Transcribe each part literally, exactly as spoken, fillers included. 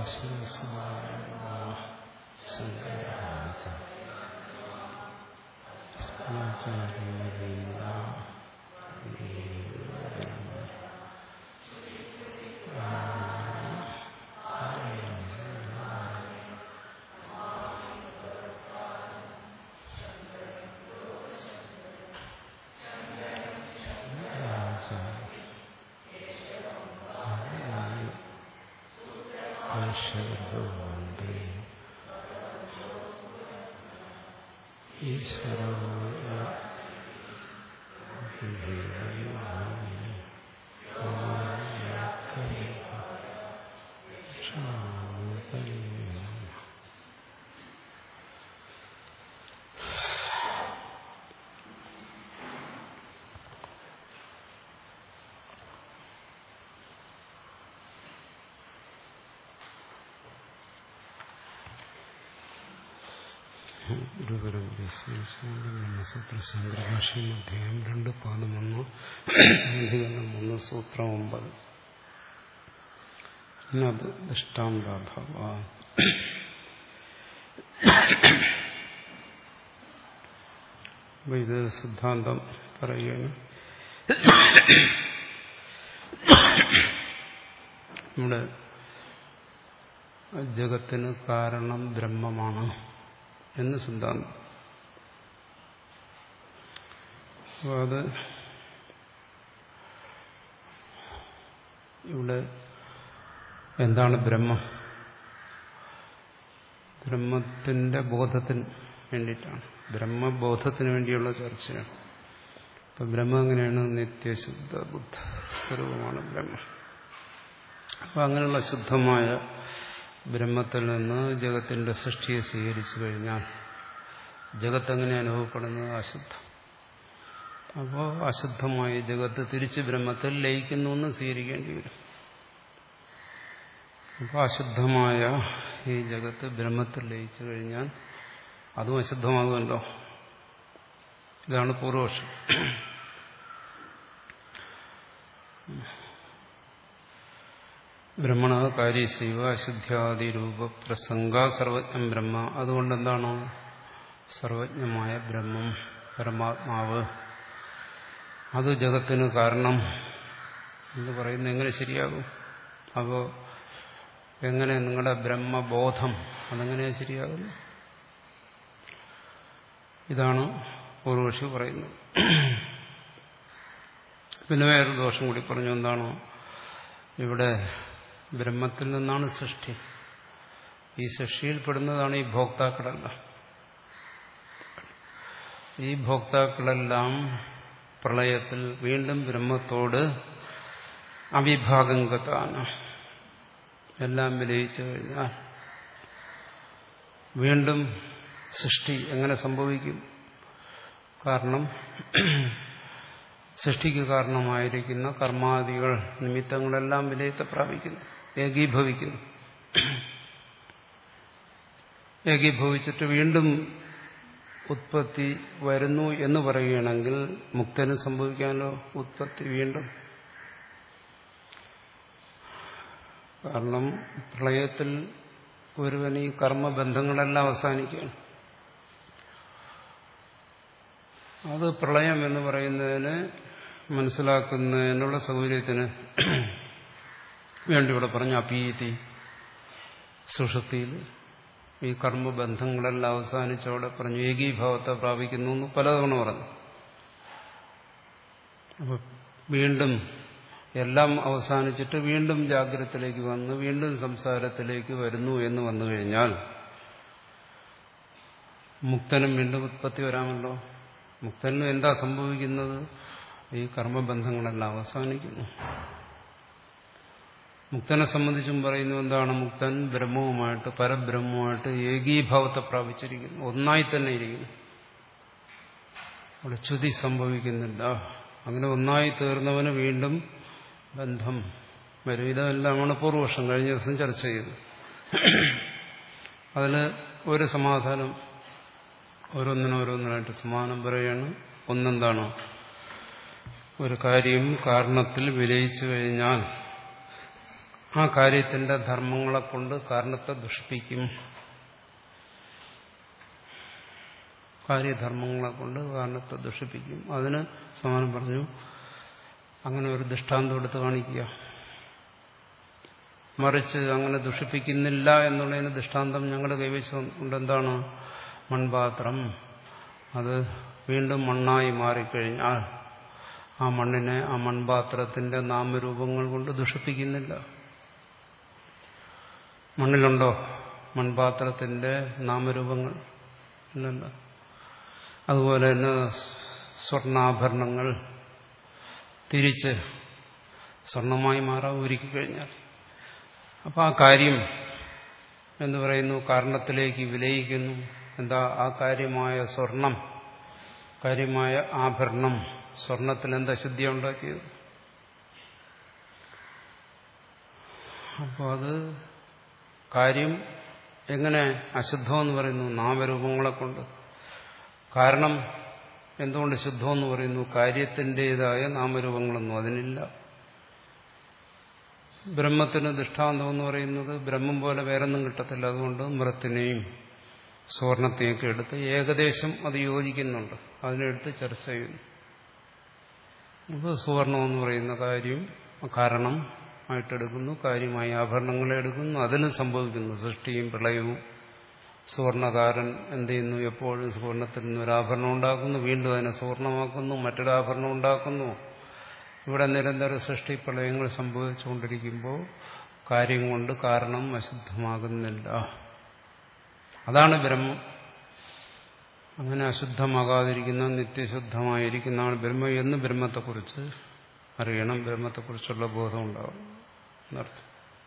ബ്രഹ്മസൂത്രശാങ്കരഭാഷ്യം അധ്യായം രണ്ട് പാദം ഒന്ന് അധികരണം ഒന്ന് സൂത്രം ഒമ്പത്. ദൃഷ്ടാന്താഭാവ അപ്പൊ ഇത് സിദ്ധാന്തം പറയുകയാണ്. നമ്മുടെ ജഗത്തിന് കാരണം ബ്രഹ്മമാണ് എന്ന് സിദ്ധാന്തം. അപ്പോൾ അത് ഇവിടെ എന്താണ് ബ്രഹ്മം? ബ്രഹ്മത്തിന്റെ ബോധത്തിന് വേണ്ടിയിട്ടാണ്, ബ്രഹ്മബോധത്തിന് വേണ്ടിയുള്ള ചർച്ചയാണ്. അപ്പം ബ്രഹ്മം എങ്ങനെയാണ്? നിത്യശുദ്ധ ബുദ്ധ സ്വരൂപമാണ് ബ്രഹ്മം. അപ്പം അങ്ങനെയുള്ള ശുദ്ധമായ ബ്രഹ്മത്തിൽ നിന്ന് ജഗത്തിന്റെ സൃഷ്ടിയെ സ്വീകരിച്ചു കഴിഞ്ഞാൽ ജഗത്ത് എങ്ങനെ അനുഭവപ്പെടുന്നത്? അശുദ്ധം. അപ്പോൾ അശുദ്ധമായ ജഗത്ത് തിരിച്ച് ബ്രഹ്മത്തിൽ ലയിക്കുന്നു എന്ന് സ്വീകരിക്കേണ്ടി വരും. അപ്പോൾ അശുദ്ധമായ ഈ ജഗത്ത് ബ്രഹ്മത്തിൽ ലയിച്ചു കഴിഞ്ഞാൽ അതും അശുദ്ധമാകുമല്ലോ. ഇതാണ് പൂർവപക്ഷം. ബ്രഹ്മണ കാര്യശൈവ അശുദ്ധ്യാദിരൂപ പ്രസംഗ സർവജ്ഞം ബ്രഹ്മ. അതുകൊണ്ട് എന്താണോ സർവജ്ഞമായ ബ്രഹ്മം, പരമാത്മാവ്, അത് ജഗത്തിന് കാരണം എന്ന് പറയുന്നത് എങ്ങനെ ശരിയാകും? അപ്പോൾ എങ്ങനെ നിങ്ങളുടെ ബ്രഹ്മബോധം അതെങ്ങനെയാണ് ശരിയാകുന്നത്? ഇതാണ് പൂർവപക്ഷി പറയുന്നത്. പിന്നെ വേറൊരു ദോഷം കൂടി പറഞ്ഞു. എന്താണോ ഇവിടെ ബ്രഹ്മത്തിൽ നിന്നാണ് സൃഷ്ടി. ഈ സൃഷ്ടിയിൽപ്പെടുന്നതാണ് ഈ ഭോക്താക്കളെല്ലാം. ഈ ഭോക്താക്കളെല്ലാം പ്രളയത്തിൽ വീണ്ടും ബ്രഹ്മത്തോട് അവിഭാഗംഗതാണ്. എല്ലാം വിലയിച്ചു കഴിഞ്ഞാൽ വീണ്ടും സൃഷ്ടി എങ്ങനെ സംഭവിക്കും? കാരണം സൃഷ്ടിക്ക് കാരണമായിരിക്കുന്ന കർമാദികൾ, നിമിത്തങ്ങളെല്ലാം വിലയത്തെ പ്രാപിക്കുന്നു, ഏകീഭവിക്കുന്നു. ഏകീഭവിച്ചിട്ട് വീണ്ടും ഉത്പത്തി വരുന്നു എന്ന് പറയുകയാണെങ്കിൽ മുക്തന് സംഭവിക്കാമല്ലോ ഉത്പത്തി വീണ്ടും. കാരണം പ്രളയത്തിൽ ഒരുവൻ ഈ കർമ്മബന്ധങ്ങളെല്ലാം അവസാനിക്കുകയാണ്. അത് പ്രളയം എന്ന് പറയുന്നതിന് മനസ്സിലാക്കുന്നതിനുള്ള സൗകര്യത്തിന് വേണ്ടി ഇവിടെ പറഞ്ഞു. അപീതി സുഷുപ്തിയിൽ ഈ കർമ്മബന്ധങ്ങളെല്ലാം അവസാനിച്ചവിടെ പറഞ്ഞു ഏകീഭാവത്തെ പ്രാപിക്കുന്നു എന്ന് പലതവണ പറഞ്ഞു. അപ്പൊ വീണ്ടും എല്ലാം അവസാനിച്ചിട്ട് വീണ്ടും ജാഗ്രതത്തിലേക്ക് വന്ന് വീണ്ടും സംസാരത്തിലേക്ക് വരുന്നു എന്ന് വന്നു കഴിഞ്ഞാൽ മുക്തനും വീണ്ടും ഉത്പത്തി വരാമല്ലോ. മുക്തനും എന്താ സംഭവിക്കുന്നത്? ഈ കർമ്മബന്ധങ്ങളെല്ലാം അവസാനിക്കുന്നു. മുക്തനെ സംബന്ധിച്ചും പറയുന്നു എന്താണ്? മുക്തൻ ബ്രഹ്മവുമായിട്ട് പരബ്രഹ്മവുമായിട്ട് ഏകീഭാവത്തെ പ്രാപിച്ചിരിക്കുന്നു, ഒന്നായി തന്നെ ഇരിക്കുന്നു. അവിടെ ച്യുതി സംഭവിക്കുന്നില്ല. അങ്ങനെ ഒന്നായി തീർന്നവന് വീണ്ടും ബന്ധം വരും. ഇതെല്ലാമാണ് പൂർവപക്ഷം കഴിഞ്ഞ ദിവസം ചർച്ച ചെയ്തത്. അതിൽ ഒരു സമാധാനം ഓരോന്നിനോരോന്നിനായിട്ട് സമാനം പറയുകയാണ്. ഒന്നെന്താണ്? ഒരു കാര്യം കാരണത്തിൽ വിലയിച്ചു കഴിഞ്ഞാൽ ആ കാര്യത്തിന്റെ ധർമ്മങ്ങളെ കൊണ്ട് കാരണത്തെ ദുഷിപ്പിക്കും. കാര്യധർമ്മങ്ങളെ കൊണ്ട് കാരണത്തെ ദുഷിപ്പിക്കും. അതിന് സമാനം പറഞ്ഞു. അങ്ങനെ ഒരു ദൃഷ്ടാന്തം എടുത്ത് കാണിക്കുക. മറിച്ച് അങ്ങനെ ദുഷിപ്പിക്കുന്നില്ല എന്നുള്ളതിന് ദൃഷ്ടാന്തം ഞങ്ങളുടെ കൈവശം ഉണ്ട്. എന്താണ്? മൺപാത്രം. അത് വീണ്ടും മണ്ണായി മാറിക്കഴിഞ്ഞാൽ ആ മണ്ണിനെ ആ മൺപാത്രത്തിന്റെ നാമരൂപങ്ങൾ കൊണ്ട് ദുഷിപ്പിക്കുന്നില്ല. മണ്ണിലുണ്ടോ മൺപാത്രത്തിന്റെ നാമരൂപങ്ങൾ? ഇല്ലല്ലോ. അതുപോലെ തന്നെ സ്വർണ്ണാഭരണങ്ങൾ തിരിച്ച് സ്വർണമായി മാറാൻ ഒരുക്കി കഴിഞ്ഞാൽ അപ്പം ആ കാര്യം എന്ന് പറയുന്നു കാരണത്തിലേക്ക് വിലയിക്കുന്നു. എന്താ? ആ കാര്യമായ സ്വർണം, കാര്യമായ ആഭരണം, സ്വർണത്തിൽ എന്താ ശുദ്ധി ഉണ്ടാക്കിയത്? അപ്പോൾ അത് കാര്യം എങ്ങനെ അശുദ്ധമെന്ന് പറയുന്നു? നാമരൂപങ്ങളെ കൊണ്ട്. കാരണം എന്തുകൊണ്ട് ശുദ്ധമെന്ന് പറയുന്നു? കാര്യത്തിൻ്റെതായ നാമരൂപങ്ങളൊന്നും അതിനില്ല. ബ്രഹ്മത്തിന് ദൃഷ്ടാന്തം എന്ന് പറയുന്നത് ബ്രഹ്മം പോലെ വേറൊന്നും കിട്ടത്തില്ല. അതുകൊണ്ട് മൃത്തിനെയും സുവർണത്തെയൊക്കെ എടുത്ത് ഏകദേശം അത് യോജിക്കുന്നുണ്ട്, അതിനെടുത്ത് ചർച്ച ചെയ്യുന്നു. അപ്പോൾ സുവർണം എന്ന് പറയുന്ന കാര്യം കാരണം ആയിട്ടെടുക്കുന്നു, കാര്യമായി ആഭരണങ്ങളെ എടുക്കുന്നു. അതിന് സംഭവിക്കുന്നു സൃഷ്ടിയും പ്രളയവും. സുവർണകാരൻ എന്ത് ചെയ്യുന്നു? എപ്പോഴും സുവർണത്തിൽ നിന്ന് ഒരു ആഭരണം ഉണ്ടാക്കുന്നു, വീണ്ടും അതിനെ സുവർണമാക്കുന്നു, മറ്റൊരാഭരണം ഉണ്ടാക്കുന്നു. ഇവിടെ നിരന്തര സൃഷ്ടി പ്രളയങ്ങൾ സംഭവിച്ചുകൊണ്ടിരിക്കുമ്പോൾ കാര്യം കൊണ്ട് കാരണം അശുദ്ധമാകുന്നില്ല. അതാണ് ബ്രഹ്മം. അങ്ങനെ അശുദ്ധമാകാതിരിക്കുന്ന നിത്യശുദ്ധമായിരിക്കുന്നതാണ് ബ്രഹ്മം എന്ന് ബ്രഹ്മത്തെക്കുറിച്ച് അറിയണം. ബ്രഹ്മത്തെക്കുറിച്ചുള്ള ബോധം ഉണ്ടാവും എന്നർത്ഥം.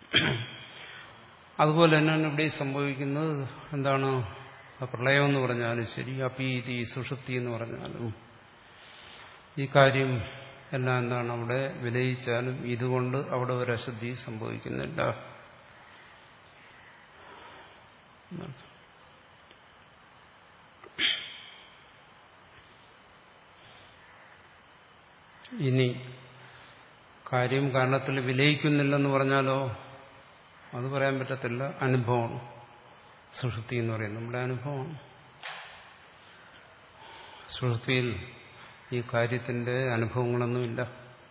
അതുപോലെ തന്നെയാണ് ഇവിടെ സംഭവിക്കുന്നത്. എന്താണ്? പ്രളയം എന്ന് പറഞ്ഞാലും ശരി, അപീതി സുഷുപ്തി എന്ന് പറഞ്ഞാലും ഈ കാര്യം എല്ലാം എന്താണ്? അവിടെ വിലയിച്ചാലും ഇതുകൊണ്ട് അവിടെ ഒരു അശുദ്ധി സംഭവിക്കുന്നില്ല. ഇനി കാര്യം കാരണത്തിൽ വിലയിക്കുന്നില്ലെന്ന് പറഞ്ഞാലോ അത് പറയാൻ പറ്റത്തില്ല. അനുഭവമാണ് സുഷുപ്തി എന്ന് പറയുന്നത്. നമ്മുടെ അനുഭവമാണ്. സുഷുപ്തിയിൽ ഈ കാര്യത്തിന്റെ അനുഭവങ്ങളൊന്നുമില്ല.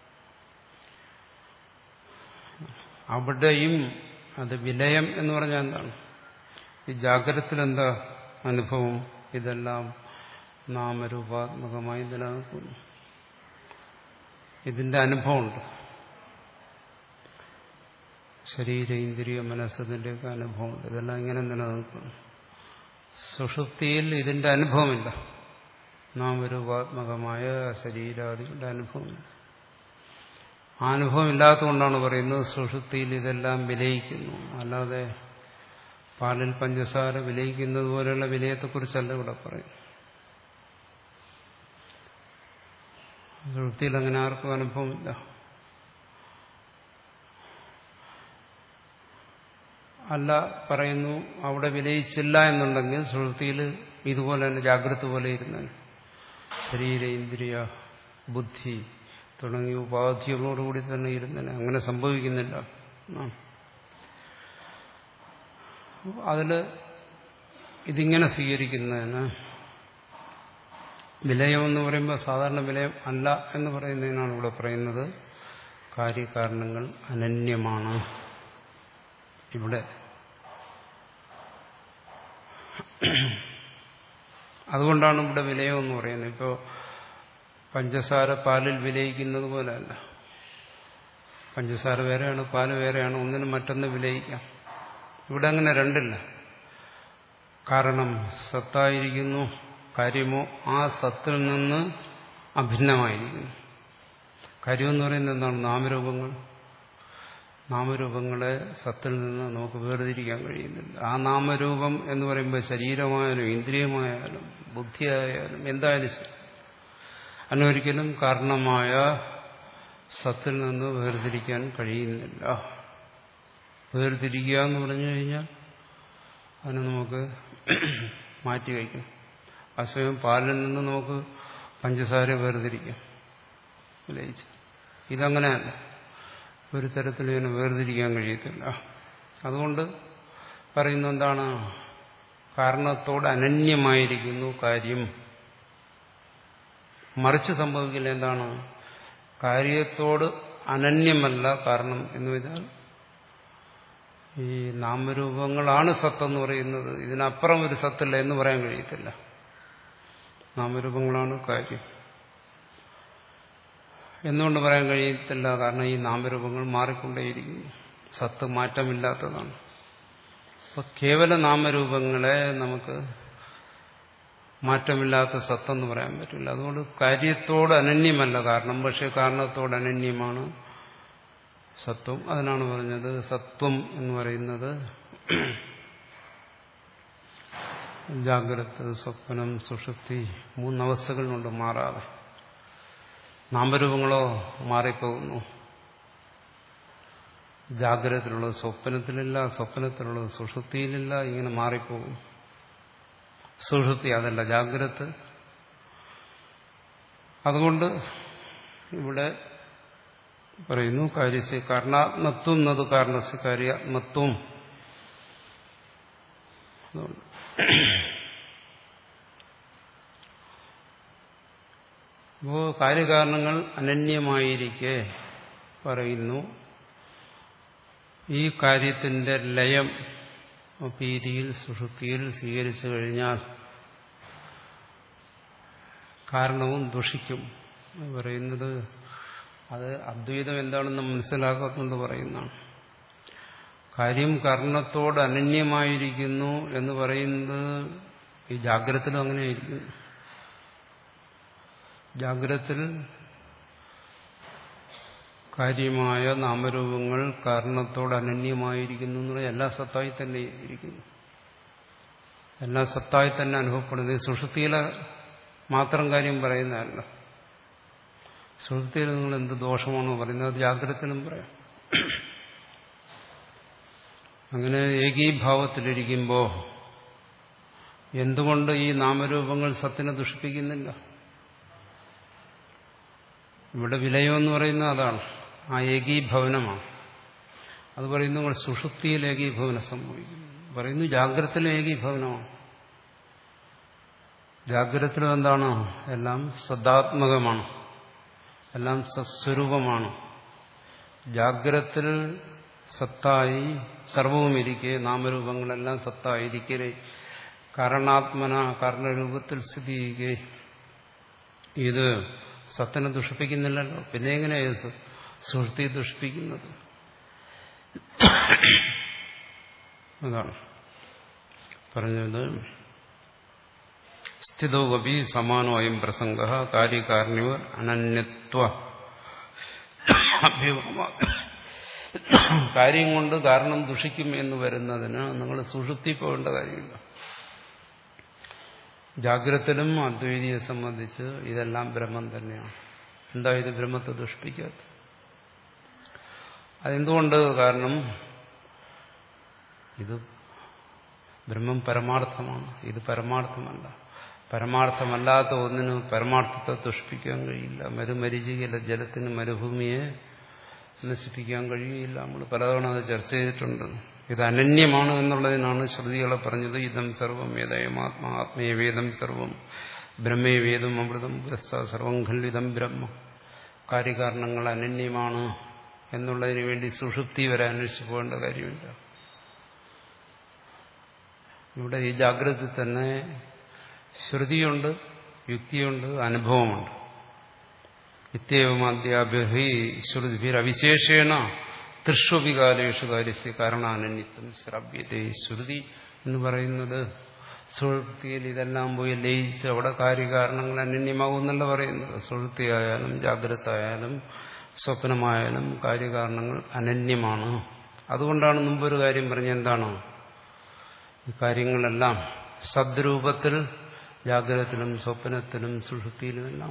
അവിടെയും അത് വിലയം എന്ന് പറഞ്ഞാൽ എന്താണ്? ഈ ജാഗ്രതത്തിൽ എന്താ അനുഭവം? ഇതെല്ലാം നാമരൂപാത്മകമായി നിലനിൽക്കുന്നു. ഇതിന്റെ അനുഭവമുണ്ട്. ശരീര ഇന്ദ്രിയ മനസ്സതിൻ്റെയൊക്കെ അനുഭവമുണ്ട്. ഇതെല്ലാം ഇങ്ങനെ നിലനിൽക്കുന്നു. സുഷുപ്തിയിൽ ഇതിന്റെ അനുഭവമില്ല. നാമരൂപാത്മകമായ ശരീരാദികളുടെ അനുഭവമില്ല. ആ അനുഭവം ഇല്ലാത്തതുകൊണ്ടാണ് പറയുന്നത് സുഷുപ്തിയിൽ ഇതെല്ലാം വിലയിക്കുന്നു. അല്ലാതെ പാലിൽ പഞ്ചസാര വിലയിക്കുന്നത് പോലെയുള്ള വിലയത്തെക്കുറിച്ചല്ല ഇവിടെ പറയും. സുഷുപ്തിയിൽ അങ്ങനെ ആർക്കും അനുഭവമില്ല. അല്ല പറയുന്നു അവിടെ വിലയിച്ചില്ല എന്നുണ്ടെങ്കിൽ സുഷുപ്തിയിൽ ഇതുപോലെ തന്നെ ജാഗ്രത പോലെ ഇരുന്നാൽ ശരീര ഇന്ദ്രിയ ബുദ്ധി തുടങ്ങിയ ഉപാധികളോടുകൂടി തന്നെ ഇരുന്നതിന് അങ്ങനെ സംഭവിക്കുന്നില്ല. അതില് ഇതിങ്ങനെ സ്വീകരിക്കുന്നതിന് വിലയമെന്ന് പറയുമ്പോൾ സാധാരണ വിലയം അല്ല എന്ന് പറയുന്നതിനാണ് ഇവിടെ പറയുന്നത് കാര്യകാരണങ്ങൾ അനന്യമാണ്. ഇവിടെ അതുകൊണ്ടാണ് ഇവിടെ വിലയം എന്ന് പറയുന്നത്. ഇപ്പോൾ പഞ്ചസാര പാലിൽ വിലയിക്കുന്നത് പോലെയല്ല. പഞ്ചസാര വേറെയാണ്, പാല് വേറെയാണ്. ഒന്നിനും മറ്റൊന്ന് വിലയിക്കാം. ഇവിടെ അങ്ങനെ രണ്ടില്ല. കാരണം സത്തായിരിക്കുന്നു കാര്യമോ ആ സത്തിൽ നിന്ന് അഭിന്നമായിരിക്കുന്നു. കാര്യമെന്ന് പറയുന്നത് എന്താണ്? നാമരൂപങ്ങൾ. നാമരൂപങ്ങളെ സത്തിൽ നിന്ന് നമുക്ക് വേർതിരിക്കാൻ കഴിയുന്നില്ല. ആ നാമരൂപം എന്ന് പറയുമ്പോൾ ശരീരമായാലും ഇന്ദ്രിയമായാലും ബുദ്ധിയായാലും എന്തായാലും ശരി, അതിനൊരിക്കലും കാരണമായ സത്തിൽ നിന്ന് വേർതിരിക്കാൻ കഴിയുന്നില്ല. വേർതിരിക്കുക എന്ന് പറഞ്ഞു കഴിഞ്ഞാൽ അതിനെ നമുക്ക് മാറ്റിവയ്ക്കും. അസ്വയം പാലിൽ നിന്ന് നമുക്ക് പഞ്ചസാര വേർതിരിക്കാം വിലയിച്ച്. ഇതങ്ങനെയല്ല. ഒരു തരത്തിലും ഇതിനെ വേർതിരിക്കാൻ കഴിയത്തില്ല. അതുകൊണ്ട് പറയുന്ന എന്താണ്, കാരണത്തോട് അനന്യമായിരിക്കുന്നു കാര്യം. മറിച്ച് സംഭവിക്കില്ല. എന്താണ്, കാര്യത്തോട് അനന്യമല്ല കാരണം എന്ന് വെച്ചാൽ ഈ നാമരൂപങ്ങളാണ് സത്തെന്ന് പറയുന്നത്, ഇതിനപ്പുറം ഒരു സത്തല്ല എന്ന് പറയാൻ കഴിയത്തില്ല. നാമരൂപങ്ങളാണ് കാര്യം എന്തുകൊണ്ട് പറയാൻ കഴിയത്തില്ല? കാരണം ഈ നാമരൂപങ്ങൾ മാറിക്കൊണ്ടേയിരിക്കുന്നു, സത്ത് മാറ്റമില്ലാത്തതാണ്. അപ്പൊ കേവല നാമരൂപങ്ങളെ നമുക്ക് മാറ്റമില്ലാത്ത സത്തെന്ന് പറയാൻ പറ്റില്ല. അതുകൊണ്ട് കാര്യത്തോട് അനന്യമല്ല കാരണം, പക്ഷെ കാരണത്തോട് അനന്യമാണ് സത്വം. അതിനാണ് പറഞ്ഞത് സത്വം എന്ന് പറയുന്നത് ജാഗ്രത, സ്വപ്നം, സുഷുപ്തി മൂന്നവസ്ഥകളുണ്ട് മാറാതെ. നാമരൂപങ്ങളോ മാറിപ്പോകുന്നു. ജാഗ്രതത്തിലുള്ളത് സ്വപ്നത്തിലില്ല, സ്വപ്നത്തിലുള്ളത് സുഷുപ്തിയിലില്ല, ഇങ്ങനെ മാറിപ്പോകും. സുഷുപ്തി അതല്ല, ജാഗ്രത. അതുകൊണ്ട് ഇവിടെ പറയുന്നു കാര്യസ്യ കാരണാത്മത്വം എന്നത് കാരണസ്യ കാര്യാത്മത്വം. അതുകൊണ്ട് അപ്പോ കാര്യകാരണങ്ങൾ അനന്യമായിരിക്കെ പറയുന്നു ഈ കാര്യത്തിന്റെ ലയം പീതിയിൽ സുഷുപ്തിയിൽ സ്വീകരിച്ചു കഴിഞ്ഞാൽ കാരണവും ദുഷിക്കും പറയുന്നത്. അത് അദ്വൈതം എന്താണെന്ന് മനസ്സിലാക്കാത്തതുകൊണ്ട് പറയുന്നതാണ്. കാര്യം കാരണത്തോട് അനന്യമായിരിക്കുന്നു എന്ന് പറയുന്നത് ഈ ജാഗ്രതത്തിലും അങ്ങനെയായിരിക്കുന്നു. ജാഗ്രതത്തിൽ കാര്യമായ നാമരൂപങ്ങൾ കാരണത്തോട് അനന്യമായിരിക്കുന്നു എന്ന് പറഞ്ഞാൽ എല്ലാ സത്തായി തന്നെ ഇരിക്കുന്നു, എല്ലാ സത്തായി തന്നെ അനുഭവപ്പെടുന്നത്. സുഷുപ്തിയിലെ മാത്രം കാര്യം പറയുന്നതല്ല. സുഷുപ്തിയിൽ നിങ്ങൾ എന്ത് ദോഷമാണോ പറയുന്നത് അത് ജാഗ്രതത്തിലും പറയാം. അങ്ങനെ ഏകീഭാവത്തിലിരിക്കുമ്പോൾ എന്തുകൊണ്ട് ഈ നാമരൂപങ്ങൾ സത്തിനെ ദുഷിപ്പിക്കുന്നില്ല? ഇവിടെ വിലയമെന്ന് പറയുന്നത് അതാണ്, ആ ഏകീഭവനമാണ്. അത് പറയുന്നു നിങ്ങൾ സുഷുപ്തിയിൽ ഏകീഭവനം സംഭവിക്കുന്നു, പറയുന്നു ജാഗ്രതത്തിലും ഏകീഭവനമാണ്. ജാഗ്രതത്തിലും എന്താണ്? എല്ലാം സദാത്മകമാണ്, എല്ലാം സത്സ്വരൂപമാണ്. ജാഗ്രതത്തിൽ സത്തായി സർവവും ഇരിക്കെ, നാമരൂപങ്ങളെല്ലാം സത്തായിരിക്കെ, കാരണാത്മന കാരണരൂപത്തിൽ സ്ഥിതി ചെയ്യുകയെ ഇത് സത്തിനെ ദുഷിപ്പിക്കുന്നില്ലല്ലോ. പിന്നെ എങ്ങനെയാണ് സുഷുപ്തി ദുഷിപ്പിക്കുന്നത്? അതാണ് പറഞ്ഞത്. സ്ഥിതോപി സമാനോ അയം പ്രസംഗ കാര്യകാരണ അനന്യത്വ അഭ്യൂഹ. കാര്യം കൊണ്ട് കാരണം ദുഷിക്കും എന്ന് വരുന്നതിന് നിങ്ങൾ സുഷുപ്തി പോകേണ്ട കാര്യമില്ല. ജാഗ്രതത്തിലും അദ്വൈതിയെ സംബന്ധിച്ച് ഇതെല്ലാം ബ്രഹ്മം തന്നെയാണ്. എന്താ ഇത് ബ്രഹ്മത്തെ ദുഷിപ്പിക്കാത്ത? അതെന്തുകൊണ്ട്? കാരണം ഇത് ബ്രഹ്മം പരമാർത്ഥമാണ്, ഇത് പരമാർത്ഥമല്ല. പരമാർത്ഥമല്ലാത്ത ഒന്നിന് പരമാർത്ഥത്തെ ദുഷിപ്പിക്കാൻ കഴിയില്ല. മരുമരിചികയിലെ ജലത്തിന് മരുഭൂമിയെ നശിപ്പിക്കാൻ കഴിയില്ല. നമ്മൾ പലതവണ അത് ചർച്ച ചെയ്തിട്ടുണ്ട്. ഇത് അനന്യമാണ് എന്നുള്ളതിനാണ് ശ്രുതികളെ പറഞ്ഞത്. ഇതം സർവം വേദയമാത്മാ ആത്മീയ വേദം സർവം ബ്രഹ്മേ വേദം അമൃതം പുരസ്ത സർവം ഖല്ലിതം ബ്രഹ്മ. കാര്യകാരണങ്ങൾ അനന്യമാണ് എന്നുള്ളതിന് വേണ്ടി സുഷുപ്തി വരെ അന്വേഷിച്ചു പോകേണ്ട കാര്യമില്ല. ഇവിടെ ഈ ജാഗ്രത തന്നെ ശ്രുതിയുണ്ട്, യുക്തിയുണ്ട്, അനുഭവമുണ്ട്. ഇത്യവമാദ്യാഭി ശ്രുതിഭിരവിശേഷേണ തൃഷ്വപികാലേഷു കാര്യസ്യ കാരണാനന്യത്വം ശ്രവ്യതേ. ശ്രുതി എന്ന് പറയുന്നത് സുഷുപ്തിയിൽ ഇതെല്ലാം പോയി ലയിച്ച് അവിടെ കാര്യകാരണങ്ങൾ അനന്യമാകും എന്നല്ല പറയുന്നത്. സുഷുപ്തിയായാലും ജാഗ്രത ആയാലും സ്വപ്നമായാലും കാര്യകാരണങ്ങൾ അനന്യമാണ്. അതുകൊണ്ടാണ് മുമ്പൊരു കാര്യം പറഞ്ഞ എന്താണ്, ഈ കാര്യങ്ങളെല്ലാം സദ്രൂപത്തിൽ ജാഗ്രതത്തിലും സ്വപ്നത്തിലും സുഷുപ്തിയിലുമെല്ലാം.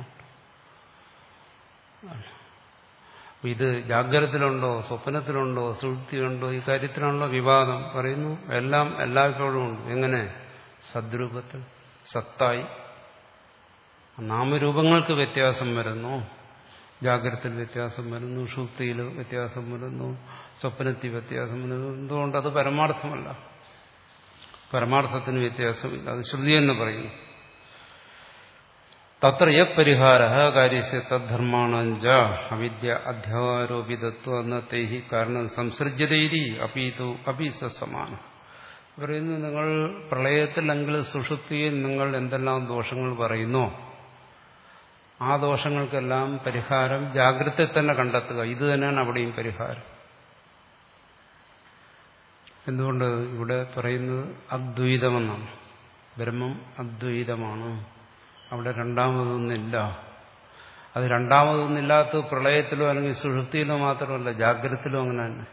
ഇത് ജാഗ്രതത്തിലുണ്ടോ, സ്വപ്നത്തിലുണ്ടോ, സുഷുപ്തിയുണ്ടോ, ഈ കാര്യത്തിലാണല്ലോ വിവാദം. പറയുന്നു എല്ലാം എല്ലായ്പ്പോഴും ഉണ്ട്. എങ്ങനെ? സദ്രൂപത്തിൽ സത്തായി. നാമരൂപങ്ങൾക്ക് വ്യത്യാസം വരുന്നു, ജാഗ്രതയിൽ വ്യത്യാസം വരുന്നു, സുഷുപ്തിയിൽ വ്യത്യാസം വരുന്നു, സ്വപ്നത്തിൽ വ്യത്യാസം വരുന്നു. എന്തുകൊണ്ട്? അത് പരമാർത്ഥമല്ല. പരമാർത്ഥത്തിന് വ്യത്യാസമില്ല. അത് ശ്രുതി എന്ന് പറയുന്നു. തത്ര യപരിഹാര കാര്യസ്യ തദ്ധർമാണഞ്ച അവിദ്യ അധ്യാരോപിതത്വ തൈഹി കാരണം സംസൃജ്യതൈരി അപീതു അപീസ സമാനം. പറയുന്നു, നിങ്ങൾ പ്രളയത്തിലെങ്കിൽ സുഷുപ്തിയിൽ നിങ്ങൾ എന്തെല്ലാം ദോഷങ്ങൾ പറയുന്നോ ആ ദോഷങ്ങൾക്കെല്ലാം പരിഹാരം ജാഗ്രതയിൽ തന്നെ കണ്ടെത്തുക. ഇത് തന്നെയാണ് അവിടെയും പരിഹാരം. എന്തുകൊണ്ട്? ഇവിടെ പറയുന്നത് അദ്വൈതമെന്നാണ്. ബ്രഹ്മം അദ്വൈതമാണ്. അവിടെ രണ്ടാമതൊന്നില്ല. അത് രണ്ടാമതൊന്നില്ലാത്ത പ്രളയത്തിലോ അല്ലെങ്കിൽ സുഷുപ്തിയിലോ മാത്രമല്ല, ജാഗ്രതത്തിലും അങ്ങനെ തന്നെ.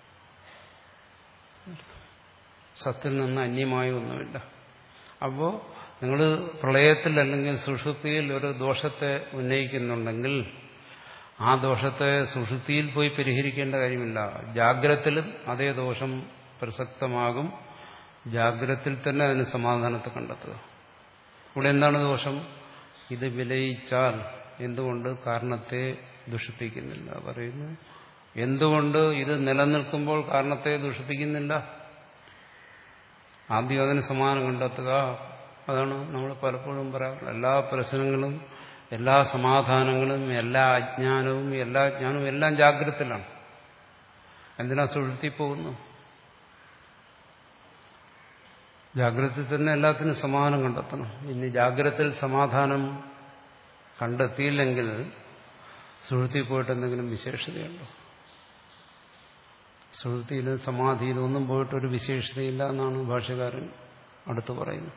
സത്തിൽ നിന്ന് അന്യമായ ഒന്നുമില്ല. അപ്പോൾ നിങ്ങൾ പ്രളയത്തിൽ അല്ലെങ്കിൽ സുഷുപ്തിയിൽ ഒരു ദോഷത്തെ ഉന്നയിക്കുന്നുണ്ടെങ്കിൽ ആ ദോഷത്തെ സുഷുപ്തിയിൽ പോയി പരിഹരിക്കേണ്ട കാര്യമില്ല. ജാഗ്രതത്തിലും അതേ ദോഷം പ്രസക്തമാകും. ജാഗ്രതത്തിൽ തന്നെ അതിന് സമാധാനത്തെ കണ്ടെത്തുക. ഇവിടെ എന്താണ് ദോഷം? ഇത് വിലയിച്ചാൽ എന്തുകൊണ്ട് കാരണത്തെ ദുഷിപ്പിക്കുന്നില്ല പറയുന്നു. എന്തുകൊണ്ട് ഇത് നിലനിൽക്കുമ്പോൾ കാരണത്തെ ദുഷിപ്പിക്കുന്നില്ല? ആദ്യം അതിന് സമാധാനം കണ്ടെത്തുക. അതാണ് നമ്മൾ പലപ്പോഴും പറയാറുള്ളത്. എല്ലാ പ്രശ്നങ്ങളും, എല്ലാ സമാധാനങ്ങളും, എല്ലാ അജ്ഞാനവും എല്ലാ ജ്ഞാനവും എല്ലാം ജാഗ്രതത്തിലാണ്. എന്തിനാ സുഷുപ്തി പോകുന്നു? ജാഗ്രതയിൽ തന്നെ എല്ലാത്തിനും സമാധാനം കണ്ടെത്തണം. ഇനി ജാഗ്രതയിൽ സമാധാനം കണ്ടെത്തിയില്ലെങ്കിൽ സുഷുപ്തി പോയിട്ട് എന്തെങ്കിലും വിശേഷതയുണ്ടോ? സുഷുപ്തിയിലും സമാധിയിലും ഒന്നും പോയിട്ടൊരു വിശേഷതയില്ല എന്നാണ് ഭാഷ്യകാരൻ അടുത്ത് പറയുന്നത്.